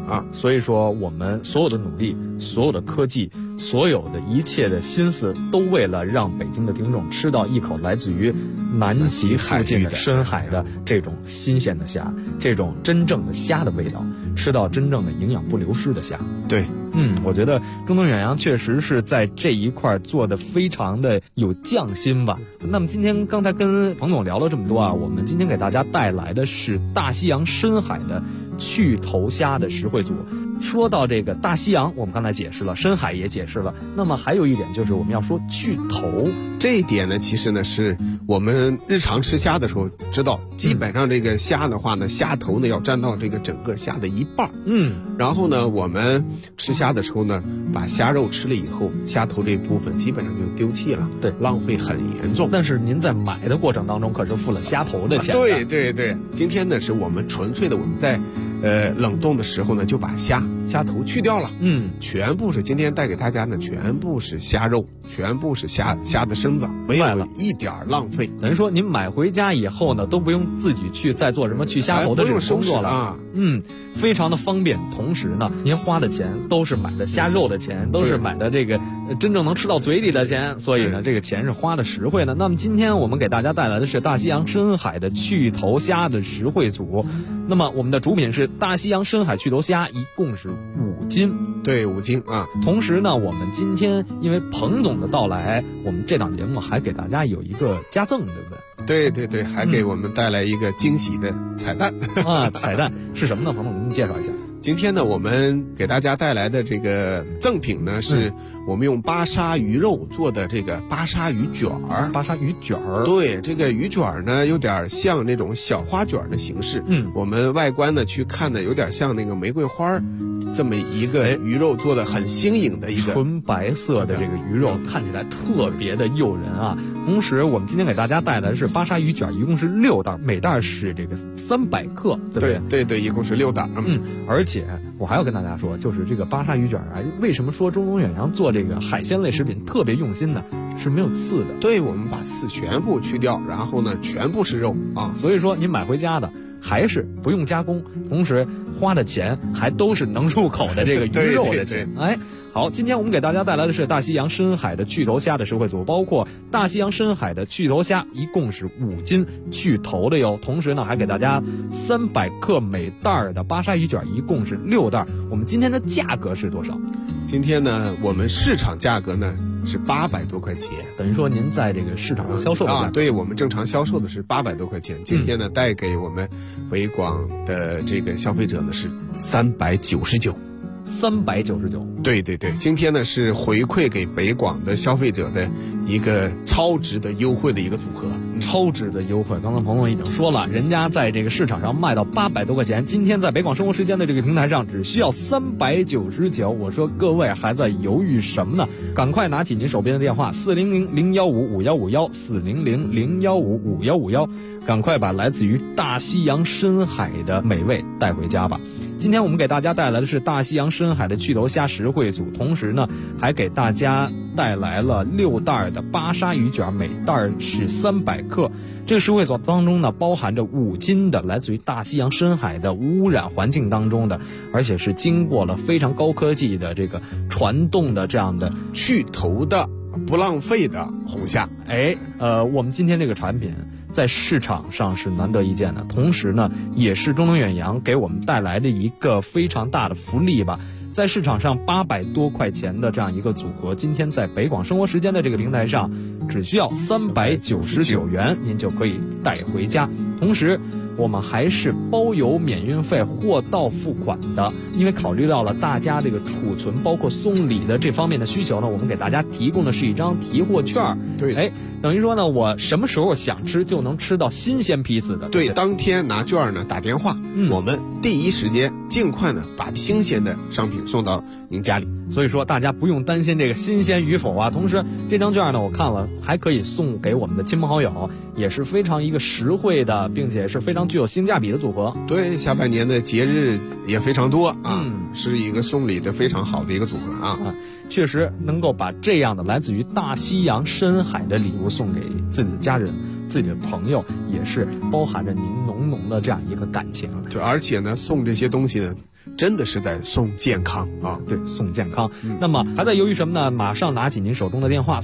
啊。 所以说我们所有的努力，所有的科技，所有的一切的心思，都为了让北京的听众吃到一口来自于南极附近的深海的这种新鲜的虾，这种真正的虾的味道，吃到真正的营养不流失的虾。 对， 我觉得中东远洋确实是在这一块做的非常的有匠心吧。那么今天刚才跟彭总聊了这么多啊，我们今天给大家带来的是大西洋深海的去头虾的实惠组。说到这个大西洋，我们刚才解释了，深海也解释了，那么还有一点就是我们要说去头。 这一点呢，其实呢是我们日常吃虾的时候知道，基本上这个虾的话呢，虾头呢要占到这个整个虾的一半。然后呢，我们吃虾的时候呢，把虾肉吃了以后，虾头这部分基本上就丢弃了， 对， 浪费很严重。 但是您在买的过程当中可是付了虾头的钱。 对对对，今天呢是我们纯粹的我们在冷冻的时候呢，就把虾头去掉了，全部是今天带给大家呢，全部是虾肉，全部是虾的身子，没有一点浪费。 等于说您买回家以后呢，都不用自己去再做什么去虾头的这种工作了啊，非常的方便。同时呢，您花的钱都是买的虾肉的钱，都是买的这个真正能吃到嘴里的钱，所以呢，这个钱是花的实惠的。那么今天我们给大家带来的是大西洋深海的去头虾的实惠组，那么我们的主品是大西洋深海去头虾，一共是5斤。 对，5斤啊。 同时呢，我们今天因为彭总的到来，我们这档节目还给大家有一个加赠，对不对？ 对对对，还给我们带来一个惊喜的彩蛋啊！彩蛋是什么呢？彭总，您介绍一下。 今天呢，我们给大家带来的这个赠品呢，是我们用巴沙鱼肉做的这个巴沙鱼卷儿。 巴沙鱼卷儿， 对，这个鱼卷儿呢，有点像那种小花卷的形式。我们外观呢去看呢，有点像那个玫瑰花这么一个鱼肉做的很新颖的一个纯白色的这个鱼肉，看起来特别的诱人啊。同时，我们今天给大家带来的是巴沙鱼卷，一共是6袋，每袋是这个300克，对不对？ 对对，一共是6袋。 而且我还要跟大家说，就是这个巴沙鱼卷啊，为什么说中东远洋做这个海鲜类食品特别用心呢？是没有刺的。 对，我们把刺全部去掉，然后呢，全部是肉啊。 所以说，您买回家的还是不用加工，同时花的钱还都是能入口的这个鱼肉的钱。 对， 好，今天我们给大家带来的是大西洋深海的去头虾的实惠组，包括大西洋深海的去头虾，一共是5斤去头的哟。同时呢，还给大家300克每袋的巴沙鱼卷，一共是6袋。我们今天的价格是多少？ 今天呢，我们市场价格呢是800多块钱， 等于说您在这个市场上销售的啊，对，我们正常销售的是800多块钱。今天呢，带给我们北广的这个消费者呢是399。 399， 对对对，今天呢是回馈给北广的消费者的一个超值的优惠的一个组合。 超值的优惠，刚刚彭总已经说了，人家在这个市场上卖到800多块钱，今天在北广生活时间的这个平台上只需要399。我说各位还在犹豫什么呢？赶快拿起您手边的电话400-015-5151，400-015-5151，赶快把来自于大西洋深海的美味带回家吧。今天我们给大家带来的是大西洋深海的去头虾实惠组，同时呢，还给大家带来了6袋的巴沙鱼卷，每袋是300克。这个实惠组当中呢，包含着5斤的来自于大西洋深海的无污染环境当中的，而且是经过了非常高科技的这个传动的这样的去头的不浪费的红虾。 我们今天这个产品在市场上是难得一见的，同时呢，也是中东远洋给我们带来的一个非常大的福利吧。在市场上800多块钱的这样一个组合，今天在北广生活时间的这个平台上，只需要399元，您就可以带回家。同时，我们还是包邮免运费，货到付款的。因为考虑到了大家这个储存包括送礼的这方面的需求呢，我们给大家提供的是一张提货券。 对， 等于说呢，我什么时候想吃就能吃到新鲜批次的。 对，当天拿券呢打电话，我们第一时间尽快呢把新鲜的商品送到您家里。 所以说大家不用担心这个新鲜与否啊。同时这张券呢，我看了还可以送给我们的亲朋好友，也是非常一个实惠的，并且是非常具有性价比的组合。 对，下半年的节日也非常多啊，是一个送礼的非常好的一个组合啊。 确实能够把这样的来自于大西洋深海的礼物送给自己的家人、自己的朋友，也是包含着您浓浓的这样一个感情。 对，而且呢，送这些东西呢， 真的是在送健康啊！ 对，送健康。那么还在犹豫什么呢？马上拿起您手中的电话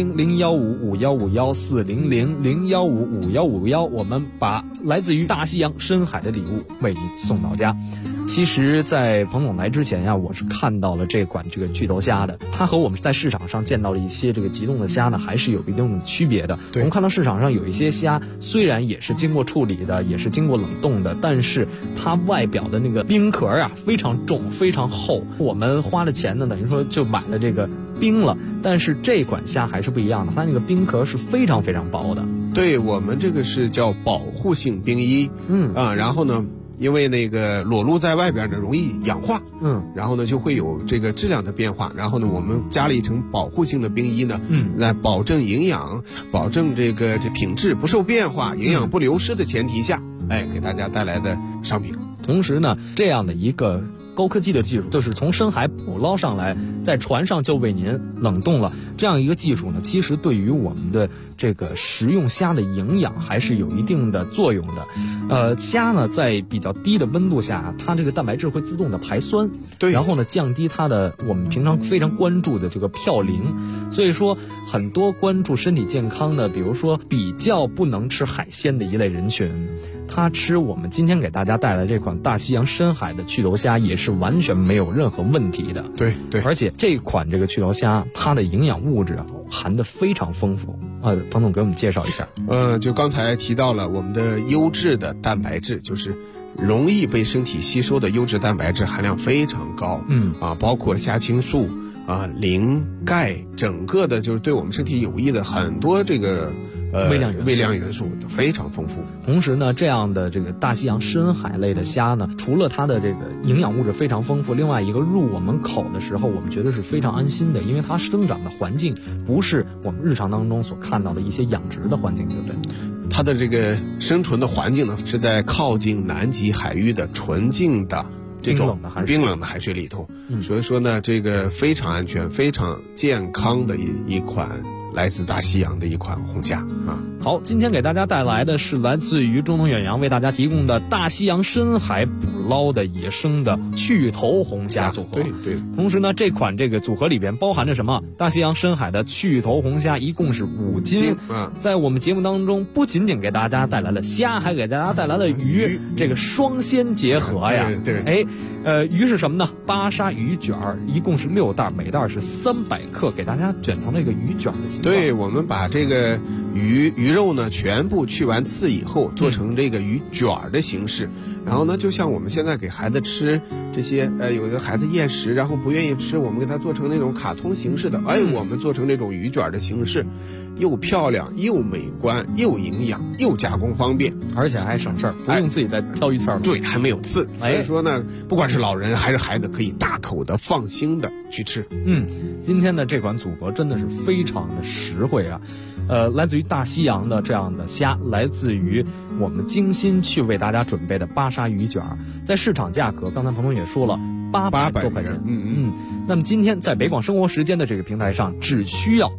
400-0155-5151，400-0155-5151，我们把来自于大西洋深海的礼物为您送到家。其实在彭总来之前呀，我是看到了这款这个巨头虾的，它和我们在市场上见到的一些这个急冻的虾呢，还是有一定的区别的。我们看到市场上有一些虾，虽然也是经过处理的，也是经过冷冻的，但是它外表的那个冰壳啊非常重，非常厚。我们花了钱呢，等于说就买了这个冰了，但是这款虾还是不一样的，它那个冰壳是非常非常薄的。 对，我们这个是叫保护性冰衣，然后呢，因为那个裸露在外边呢容易氧化，然后呢就会有这个质量的变化，然后呢我们加了一层保护性的冰衣呢，来保证营养，保证这品质不受变化，营养不流失的前提下，给大家带来的商品。 同时呢，这样的一个高科技的技术，就是从深海捕捞上来，在船上就为您冷冻了，这样一个技术呢，其实对于我们的这个食用虾的营养还是有一定的作用的。虾呢在比较低的温度下，它这个蛋白质会自动的排酸，对，然后呢降低它的我们平常非常关注的这个嘌呤。所以说很多关注身体健康的，比如说比较不能吃海鲜的一类人群，他吃我们今天给大家带来这款大西洋深海的巨头虾也是完全没有任何问题的。 对， 而且这款这个巨头虾它的营养物质含得非常丰富。彭总给我们介绍一下。 就刚才提到了我们的优质的蛋白质，就是容易被身体吸收的优质蛋白质含量非常高。包括虾青素磷、钙，整个的就是对我们身体有益的很多这个微量元素非常丰富。 同时呢，这样的这个大西洋深海类的虾呢，除了它的这个营养物质非常丰富，另外一个入我们口的时候，我们觉得是非常安心的，因为它生长的环境不是我们日常当中所看到的一些养殖的环境，对不对？ 它的这个生存的环境呢，是在靠近南极海域的纯净的这种冰冷的海水里头，所以说呢，这个非常安全、非常健康的一款来自大西洋的一款红虾啊。 好，今天给大家带来的是来自于中东远洋为大家提供的大西洋深海捕捞的野生的去头红虾组合。 对。 同时呢，这款这个组合里边包含着什么？大西洋深海的去头红虾一共是5斤。在我们节目当中，不仅仅给大家带来了虾，还给大家带来了鱼，这个双鲜结合呀。 对。 鱼是什么呢？巴沙鱼卷一共是6袋，每袋是300克，给大家卷成那个鱼卷的形状。 对，我们把这个鱼肉呢全部去完刺以后，做成这个鱼卷的形式。然后呢，就像我们现在给孩子吃这些，有的孩子厌食，然后不愿意吃，我们给他做成那种卡通形式的，我们做成这种鱼卷的形式，又漂亮又美观又营养又加工方便， 而且还省事儿，不用自己再挑鱼刺儿。 对，还没有刺，所以说呢，不管是老人还是孩子，可以大口的放心的去吃。 今天的这款组合真的是非常的实惠啊。来自于大西洋的这样的虾，来自于我们精心去为大家准备的巴沙鱼卷，在市场价格，刚才彭总也说了，800多块钱。那么今天在北广生活时间的这个平台上，只需要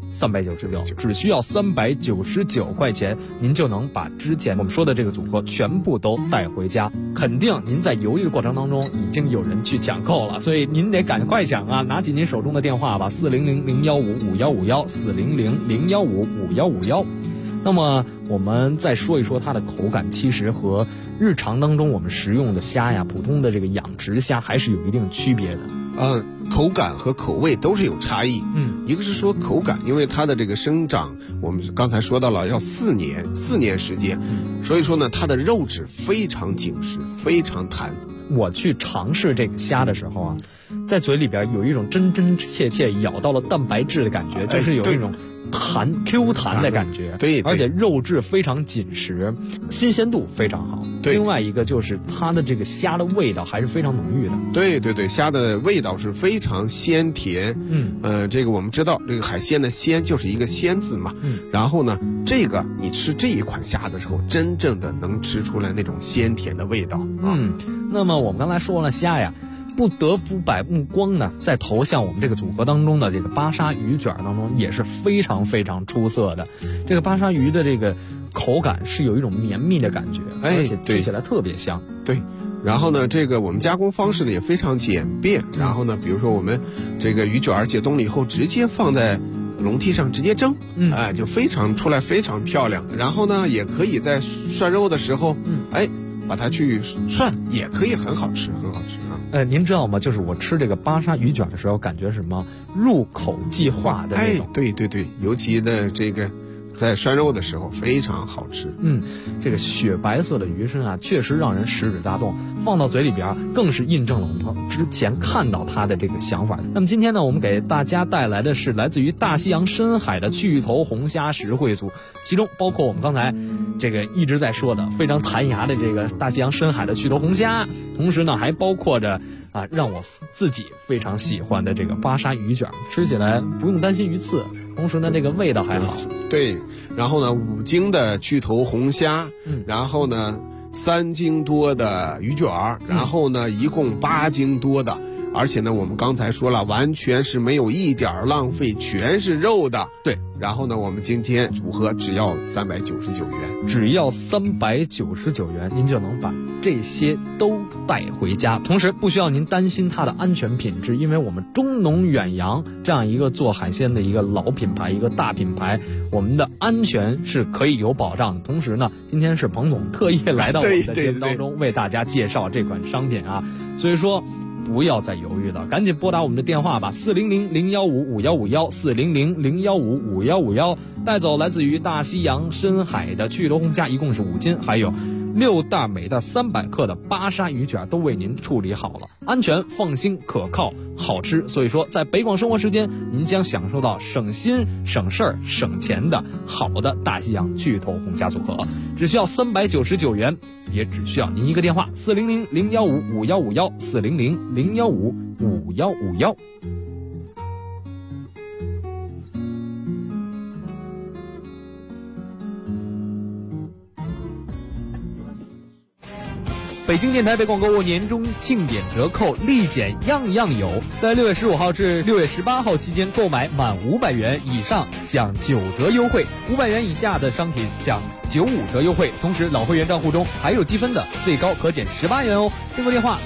399块钱，您就能把之前我们说的这个组合全部都带回家。肯定您在犹豫的过程当中，已经有人去抢购了，所以您得赶快抢啊！拿起您手中的电话吧，400-0155-5151，400-0155-5151。那么我们再说一说它的口感，其实和日常当中我们食用的虾呀，普通的这个养殖虾还是有一定区别的。 口感和口味都是有差异。一个是说口感，因为它的这个生长，我们刚才说到了要4年时间，所以说呢，它的肉质非常紧实，非常弹。 我去尝试这个虾的时候啊，在嘴里边有一种真真切切咬到了蛋白质的感觉，就是有一种Q 弹的感觉。 对， 而且肉质非常紧实，新鲜度非常好。 对， 另外一个就是它的这个虾的味道还是非常浓郁的。 对，虾的味道是非常鲜甜。这个我们知道，这个海鲜的鲜就是一个鲜字嘛。然后呢，这个你吃这一款虾的时候，真正的能吃出来那种鲜甜的味道。 那么我们刚才说了虾呀，不得不把目光呢再投向我们这个组合当中的这个巴沙鱼卷当中，也是非常非常出色的。这个巴沙鱼的这个口感是有一种绵密的感觉，而且吃起来特别香。 对， 然后呢，这个我们加工方式呢也非常简便。然后呢，比如说我们这个鱼卷解冻了以后，直接放在笼屉上直接蒸，就出来非常漂亮。然后呢，也可以在涮肉的时候，把它去涮，也可以很好吃，很好吃啊。 您知道吗？就是我吃这个巴沙鱼卷的时候，感觉什么入口即化的那种。 对，尤其的这个在涮肉的时候非常好吃。 这个雪白色的鱼身啊，确实让人食指大动，放到嘴里边更是印证了我们之前看到它的这个想法。那么今天呢，我们给大家带来的是来自于大西洋深海的去头红虾实惠组，其中包括我们刚才这个一直在说的非常弹牙的这个大西洋深海的去头红虾，同时呢还包括着让我自己非常喜欢的这个巴沙鱼卷，吃起来不用担心鱼刺，同时呢这个味道还好。 对，然后呢5斤的去头红虾，然后呢3斤多的鱼卷，然后呢一共8斤多的，而且呢我们刚才说了，完全是没有一点浪费，全是肉的。 对， 然后呢我们今天组合只要399元， 只要399元，您就能把这些都带回家，同时不需要您担心它的安全品质，因为我们中农远洋这样一个做海鲜的一个老品牌，一个大品牌，我们的安全是可以有保障的。同时呢，今天是彭总特意来到我们的节目当中为大家介绍这款商品啊，所以说不要再犹豫了，赶紧拨打我们的电话吧，400-015-5151，400-015-5151，带走来自于大西洋深海的去头红虾，一共是5斤，还有6大美的300克的巴沙鱼卷都为您处理好了，安全、放心、可靠、好吃。所以说，在北广生活时间，您将享受到省心、省事儿、省钱的好的大西洋去头红虾组合，只需要399元，也只需要您一个电话，400-015-5151，400-015-5151。北京电台北广购物年终庆典折扣立减样样有，在6月15号至6月18号期间购买满500元以上享9折优惠，500元以下的商品享95折优惠，同时老会员账户中还有积分的，最高可减18元哦。订购电话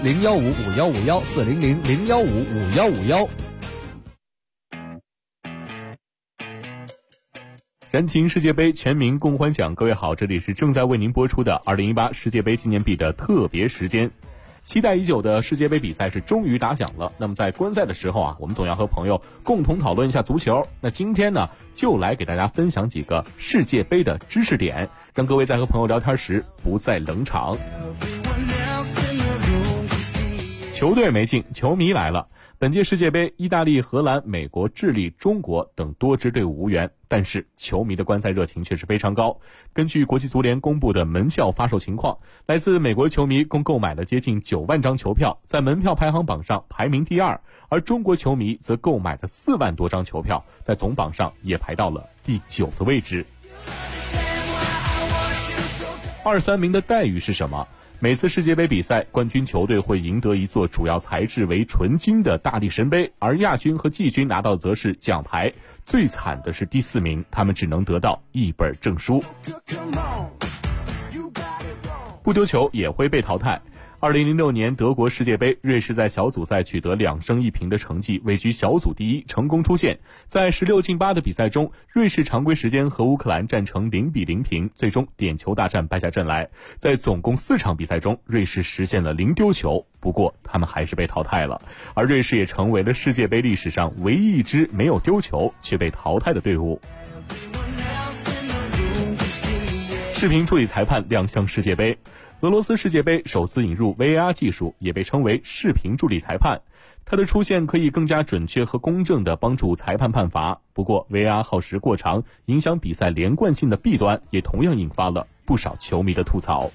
400-015-5151，400-015-5151。 燃情世界杯全民共欢奖，各位好，这里是正在为您播出的2018世界杯纪念币的特别时间。期待已久的世界杯比赛是终于打响了。那么在观赛的时候啊，我们总要和朋友共同讨论一下足球。那今天呢，就来给大家分享几个世界杯的知识点，让各位在和朋友聊天时不再冷场。球队没进，球迷来了。本届世界杯，意大利、荷兰、美国、智利、中国等多支队伍无缘，但是球迷的观赛热情却是非常高。根据国际足联公布的门票发售情况，来自美国球迷共购买了接近9万张球票，在门票排行榜上排名第2，而中国球迷则购买了4万多张球票，在总榜上也排到了第9的位置。2、3名的待遇是什么？每次世界杯比赛，冠军球队会赢得一座主要材质为纯金的大力神杯，而亚军和季军拿到则是奖牌。最惨的是第4名，他们只能得到一本证书。不丢球也会被淘汰。2006年德国世界杯，瑞士在小组赛取得2胜1平的成绩，位居小组第1，成功出线。在16进8的比赛中，瑞士常规时间和乌克兰战成0-0平，最终点球大战败下阵来。在总共4场比赛中，瑞士实现了0丢球，不过他们还是被淘汰了。而瑞士也成为了世界杯历史上唯一一支没有丢球却被淘汰的队伍。视频处理裁判亮相世界杯。俄罗斯世界杯首次引入 VAR 技术，也被称为视频助理裁判。它的出现可以更加准确和公正地帮助裁判判罚。不过 VAR 耗时过长，影响比赛连贯性的弊端，也同样引发了不少球迷的吐槽。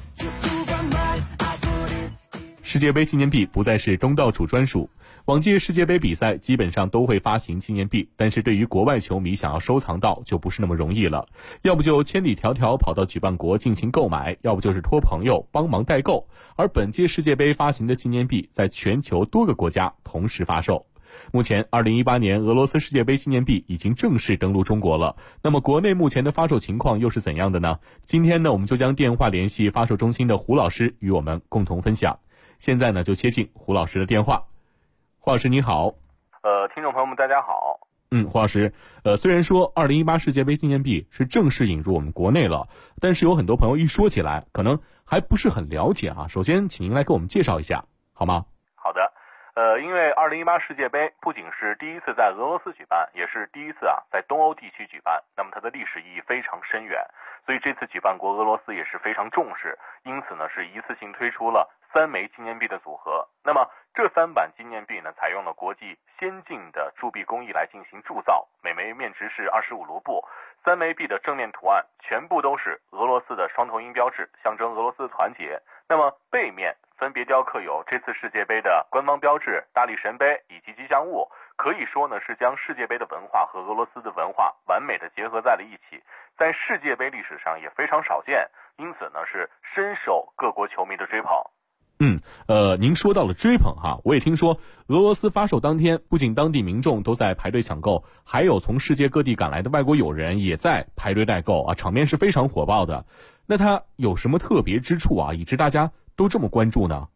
世界杯纪念币不再是东道主专属。往届世界杯比赛基本上都会发行纪念币，但是对于国外球迷想要收藏到就不是那么容易了，要不就千里迢迢跑到举办国进行购买，要不就是托朋友帮忙代购。而本届世界杯发行的纪念币在全球多个国家同时发售。 目前2018年俄罗斯世界杯纪念币已经正式登陆中国了。那么国内目前的发售情况又是怎样的呢？今天呢，我们就将电话联系发售中心的胡老师与我们共同分享。现在呢，就接进胡老师的电话。胡老师你好。 听众朋友们大家好。 胡老师，虽然说2018世界杯纪念币是正式引入我们国内了，但是有很多朋友一说起来，可能还不是很了解啊。首先，请您来给我们介绍一下，好吗？ 好的。因为2018世界杯不仅是第一次在俄罗斯举办，也是第一次在东欧地区举办，那么它的历史意义非常深远，所以这次举办国俄罗斯也是非常重视，因此呢是一次性推出了3枚纪念币的组合。那么这3版纪念币呢，采用了国际先进的铸币工艺来进行铸造，每枚面值是25卢布，3枚币的正面图案全部都是俄罗斯的双头鹰标志，象征俄罗斯的团结。那么背面分别雕刻有这次世界杯的官方标志、大力神杯以及吉祥物，可以说呢是将世界杯的文化和俄罗斯的文化完美的结合在了一起，在世界杯历史上也非常少见，因此呢是深受各国球迷的追捧。 您说到了追捧哈，我也听说俄罗斯发售当天，不仅当地民众都在排队抢购，还有从世界各地赶来的外国友人也在排队代购啊，场面是非常火爆的。那它有什么特别之处啊，以致大家都这么关注呢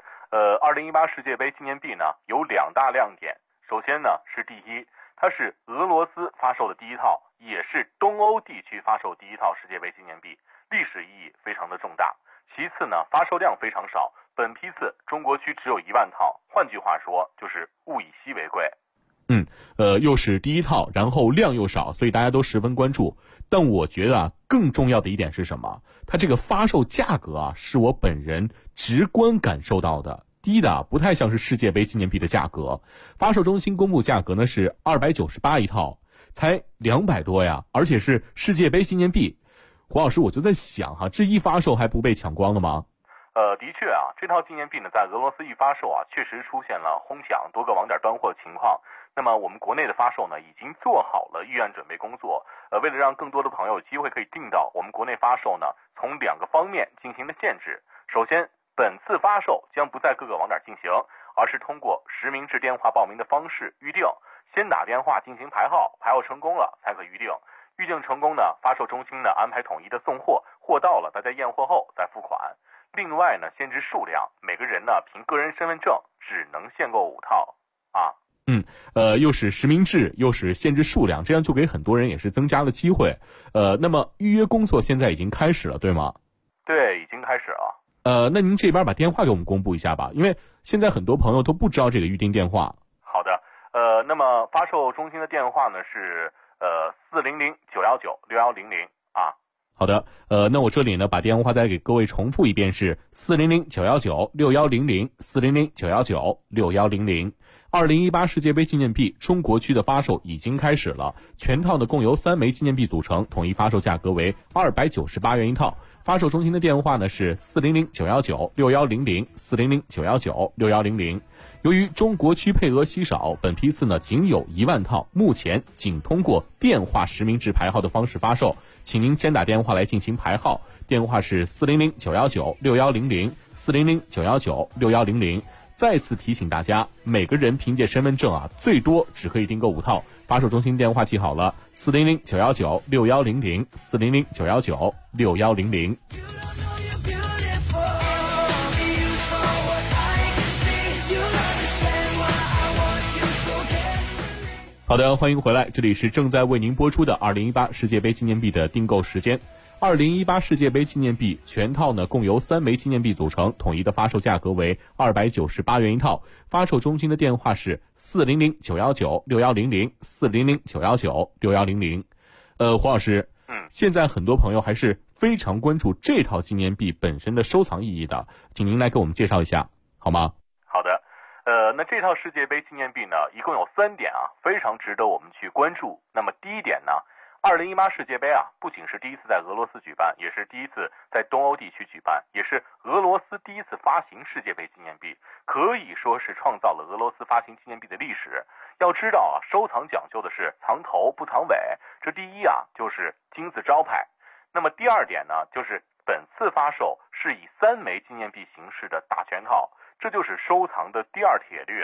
？2018世界杯纪念币呢有2大亮点，首先呢是第一，它是俄罗斯发售的第一套，也是东欧地区发售第一套世界杯纪念币，历史意义非常的重大。其次呢，发售量非常少，本批次中国区只有1万套，换句话说就是物以稀为贵。 又是第一套，然后量又少，所以大家都十分关注。但我觉得更重要的一点是什么？它这个发售价格是我本人直观感受到的，低的不太像是世界杯纪念币的价格。发售中心公布价格呢是298一套，才200多呀，而且是世界杯纪念币。胡老师，我就在想这一发售还不被抢光了吗？ 的确这套纪念币呢，在俄罗斯一发售确实出现了哄抢、多个网点断货情况。那么我们国内的发售呢，已经做好了预案准备工作。为了让更多的朋友有机会可以订到，我们国内发售呢，从2个方面进行了限制。首先，本次发售将不在各个网点进行，而是通过实名制电话报名的方式预定，先打电话进行排号，排号成功了才可预定。预定成功呢，发售中心呢安排统一的送货，货到了大家验货后再付款。另外呢，限制数量，每个人呢凭个人身份证只能限购5套又是实名制，又是限制数量，这样就给很多人也是增加了机会。那么预约工作现在已经开始了，对吗？ 对，已经开始了。 那您这边把电话给我们公布一下吧，因为现在很多朋友都不知道这个预订电话。 好的。那么发售中心的电话呢是400-919-6100 好的，那我这里呢把电话再给各位重复一遍，是400-919-6100 400-919-6100。2018世界杯纪念币中国区的发售已经开始了，全套呢共由3枚纪念币组成，统一发售价格为298元一套。发售中心的电话呢是400-919-6100 400-919-6100。由于中国区配额稀少，本批次呢仅有1万套，目前仅通过电话实名制排号的方式发售，请您先打电话来进行排号，电话是400-919-6100 400-919-6100。再次提醒大家，每个人凭借身份证最多只可以订购5套。发售中心电话记好了，400-919-6100 400-919-6100。好的，欢迎回来，这里是正在为您播出的2018世界杯纪念币的订购时间。2018世界杯纪念币全套呢共由3枚纪念币组成，统一的发售价格为298元一套。发售中心的电话是400-919-6100 400-919-6100。胡老师，现在很多朋友还是非常关注这套纪念币本身的收藏意义的，请您来给我们介绍一下好吗？ 好的。那这套世界杯纪念币呢，一共有3点非常值得我们去关注。那么第一点呢，2018世界杯不仅是第一次在俄罗斯举办，也是第一次在东欧地区举办，也是俄罗斯第一次发行世界杯纪念币，可以说是创造了俄罗斯发行纪念币的历史。要知道收藏讲究的是藏头不藏尾，这第一就是金字招牌。那么第二点呢，就是本次发售是以3枚纪念币形式的大全套，这就是收藏的第2铁律了。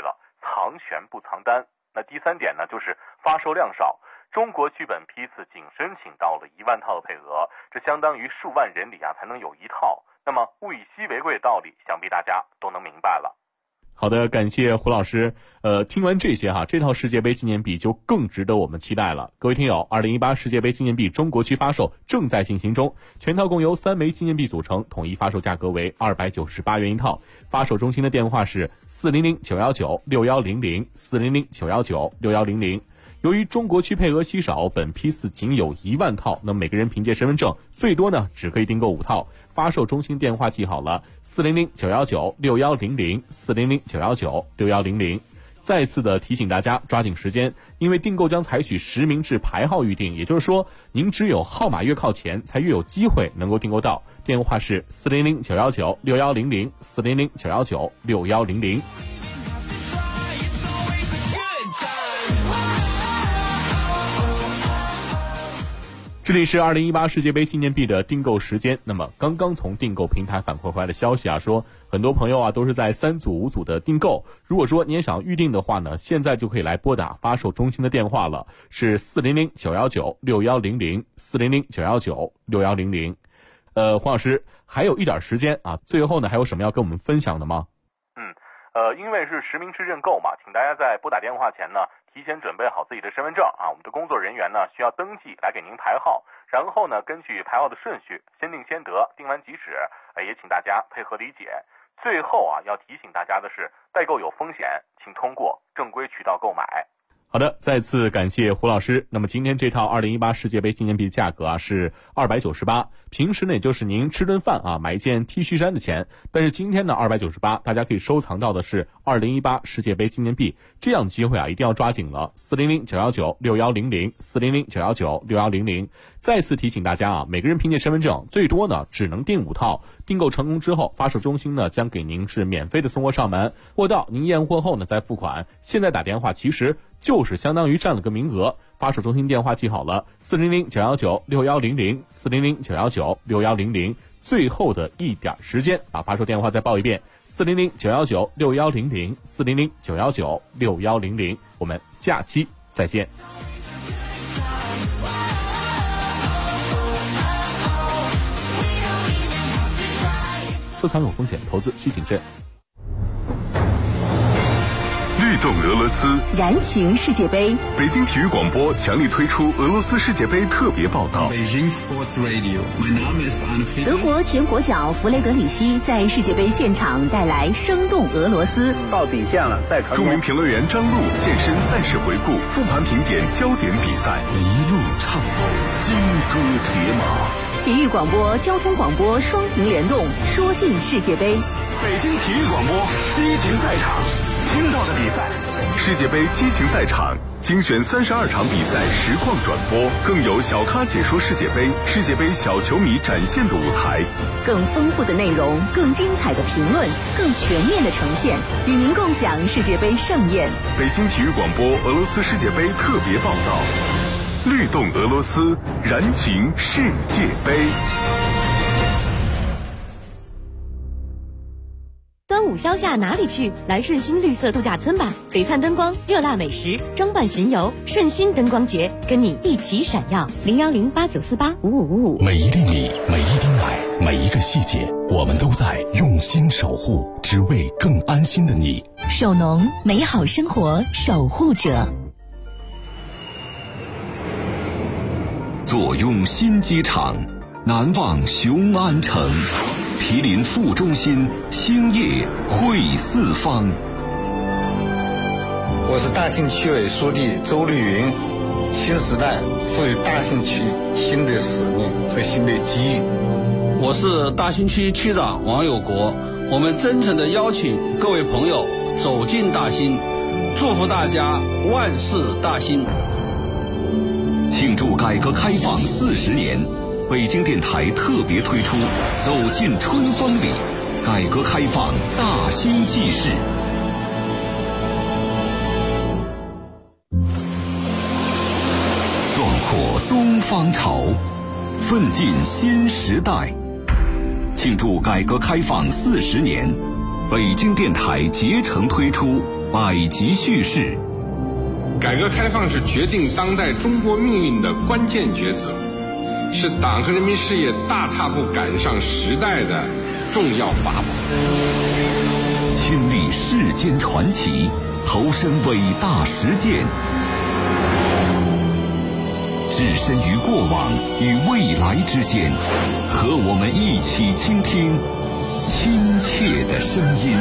藏权不藏单。那第3点呢，就是发售量少。中国剧本批次仅申请到了1万套的配额，这相当于数万人里才能有1套。那么物以稀为贵的道理，想必大家都能明白了。 好的，感谢胡老师。听完这些这套世界杯纪念币就更值得我们期待了。各位听友，2018世界杯纪念币中国区发售正在进行中，全套共由3枚纪念币组成，统一发售价格为298元一套。发售中心的电话是400-919-6100 400-919-6100。由于中国区配额稀少，本批次仅有1万套，那么每个人凭借身份证最多呢只可以订购5套。发售中心电话记好了，400-919-6100 400-919-6100。再次的提醒大家抓紧时间，因为订购将采取实名制排号预订，也就是说您只有号码越靠前才越有机会能够订购到。电话是400-919-6100 400-919-6100。这里是2018世界杯纪念币的订购时间。那么刚刚从订购平台反馈回来的消息说很多朋友都是在3组5组的订购。如果说你也想预定的话呢，现在就可以来拨打发售中心的电话了，是400-919-6100 400-919-6100。黄老师还有一点时间最后呢还有什么要跟我们分享的吗？ 因为是实名制认购嘛，请大家在拨打电话前呢提前准备好自己的身份证我们的工作人员呢需要登记来给您排号，然后呢根据排号的顺序先定先得，定完即止。也请大家配合理解。最后要提醒大家的是，代购有风险，请通过正规渠道购买。 好的，再次感谢胡老师。那么今天这套2018世界杯纪念币价格是298，平时呢也就是您吃顿饭买一件 T 恤衫的钱，但是今天呢298，大家可以收藏到的是2018世界杯纪念币，这样的机会一定要抓紧了。400-919-6100 400-919-6100。再次提醒大家每个人凭借身份证最多呢只能订5套，订购成功之后，发售中心呢将给您是免费的送货上门，货到您验货后呢再付款。现在打电话其实就是相当于占了个名额。发售中心电话记好了，400-919-6100 400-919-6100。最后的一点时间发售电话再报一遍，400-919-6100 400-919-6100。我们下期再见。收藏有风险，投资需谨慎。 律动俄罗斯， 燃情世界杯。 北京体育广播强力推出俄罗斯世界杯特别报道。 德国前国脚弗雷德里希在世界杯现场带来生动俄罗斯。 到底线了，再传。 著名评论员张璐现身赛事回顾，复盘评点焦点比赛，一路畅通，金戈铁马。 体育广播、交通广播双屏联动，说尽世界杯。 北京体育广播激情赛场，听到的比赛，世界杯激情赛场精选32场比赛实况转播，更有小咖解说世界杯，世界杯小球迷展现的舞台， 更丰富的内容，更精彩的评论，更全面的呈现，与您共享世界杯盛宴。 北京体育广播俄罗斯世界杯特别报道，律动俄罗斯，燃情世界杯。 端午消夏哪里去？来顺心绿色度假村吧！璀璨灯光，热辣美食，装扮巡游，顺心灯光节，跟你一起闪耀。01089485555。 每一粒米，每一滴奶，每一个细节，我们都在用心守护，只为更安心的你。 首农，美好生活守护者。 坐拥新机场，难忘雄安城。毗邻副中心，兴业汇四方。 我是大兴区委书记周绿云。新时代赋予大兴区新的使命和新的机遇。 我是大兴区区长王有国。我们真诚地邀请各位朋友走进大兴，祝福大家万事大兴。 庆祝改革开放40年。北京电台特别推出走进春风里，改革开放大兴纪事。壮阔东方潮，奋进新时代。庆祝改革开放40年，北京电台竭诚推出百集叙事。 改革开放是决定当代中国命运的关键抉择，是党和人民事业大踏步赶上时代的重要法宝。 亲历世间传奇，投身伟大实践，置身于过往与未来之间，和我们一起倾听亲切的声音。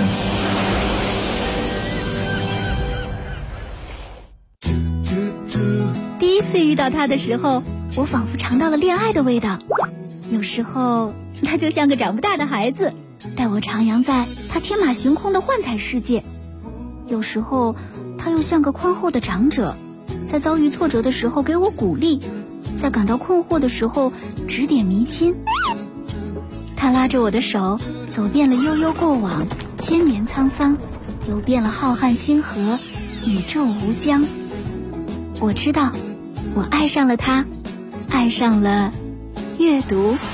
第一次遇到他的时候，我仿佛尝到了恋爱的味道。有时候他就像个长不大的孩子，带我徜徉在他天马行空的幻彩世界。有时候他又像个宽厚的长者，在遭遇挫折的时候给我鼓励，在感到困惑的时候指点迷津。他拉着我的手，走遍了悠悠过往，千年沧桑，游遍了浩瀚星河，宇宙无疆。我知道，我爱上了他，爱上了阅读。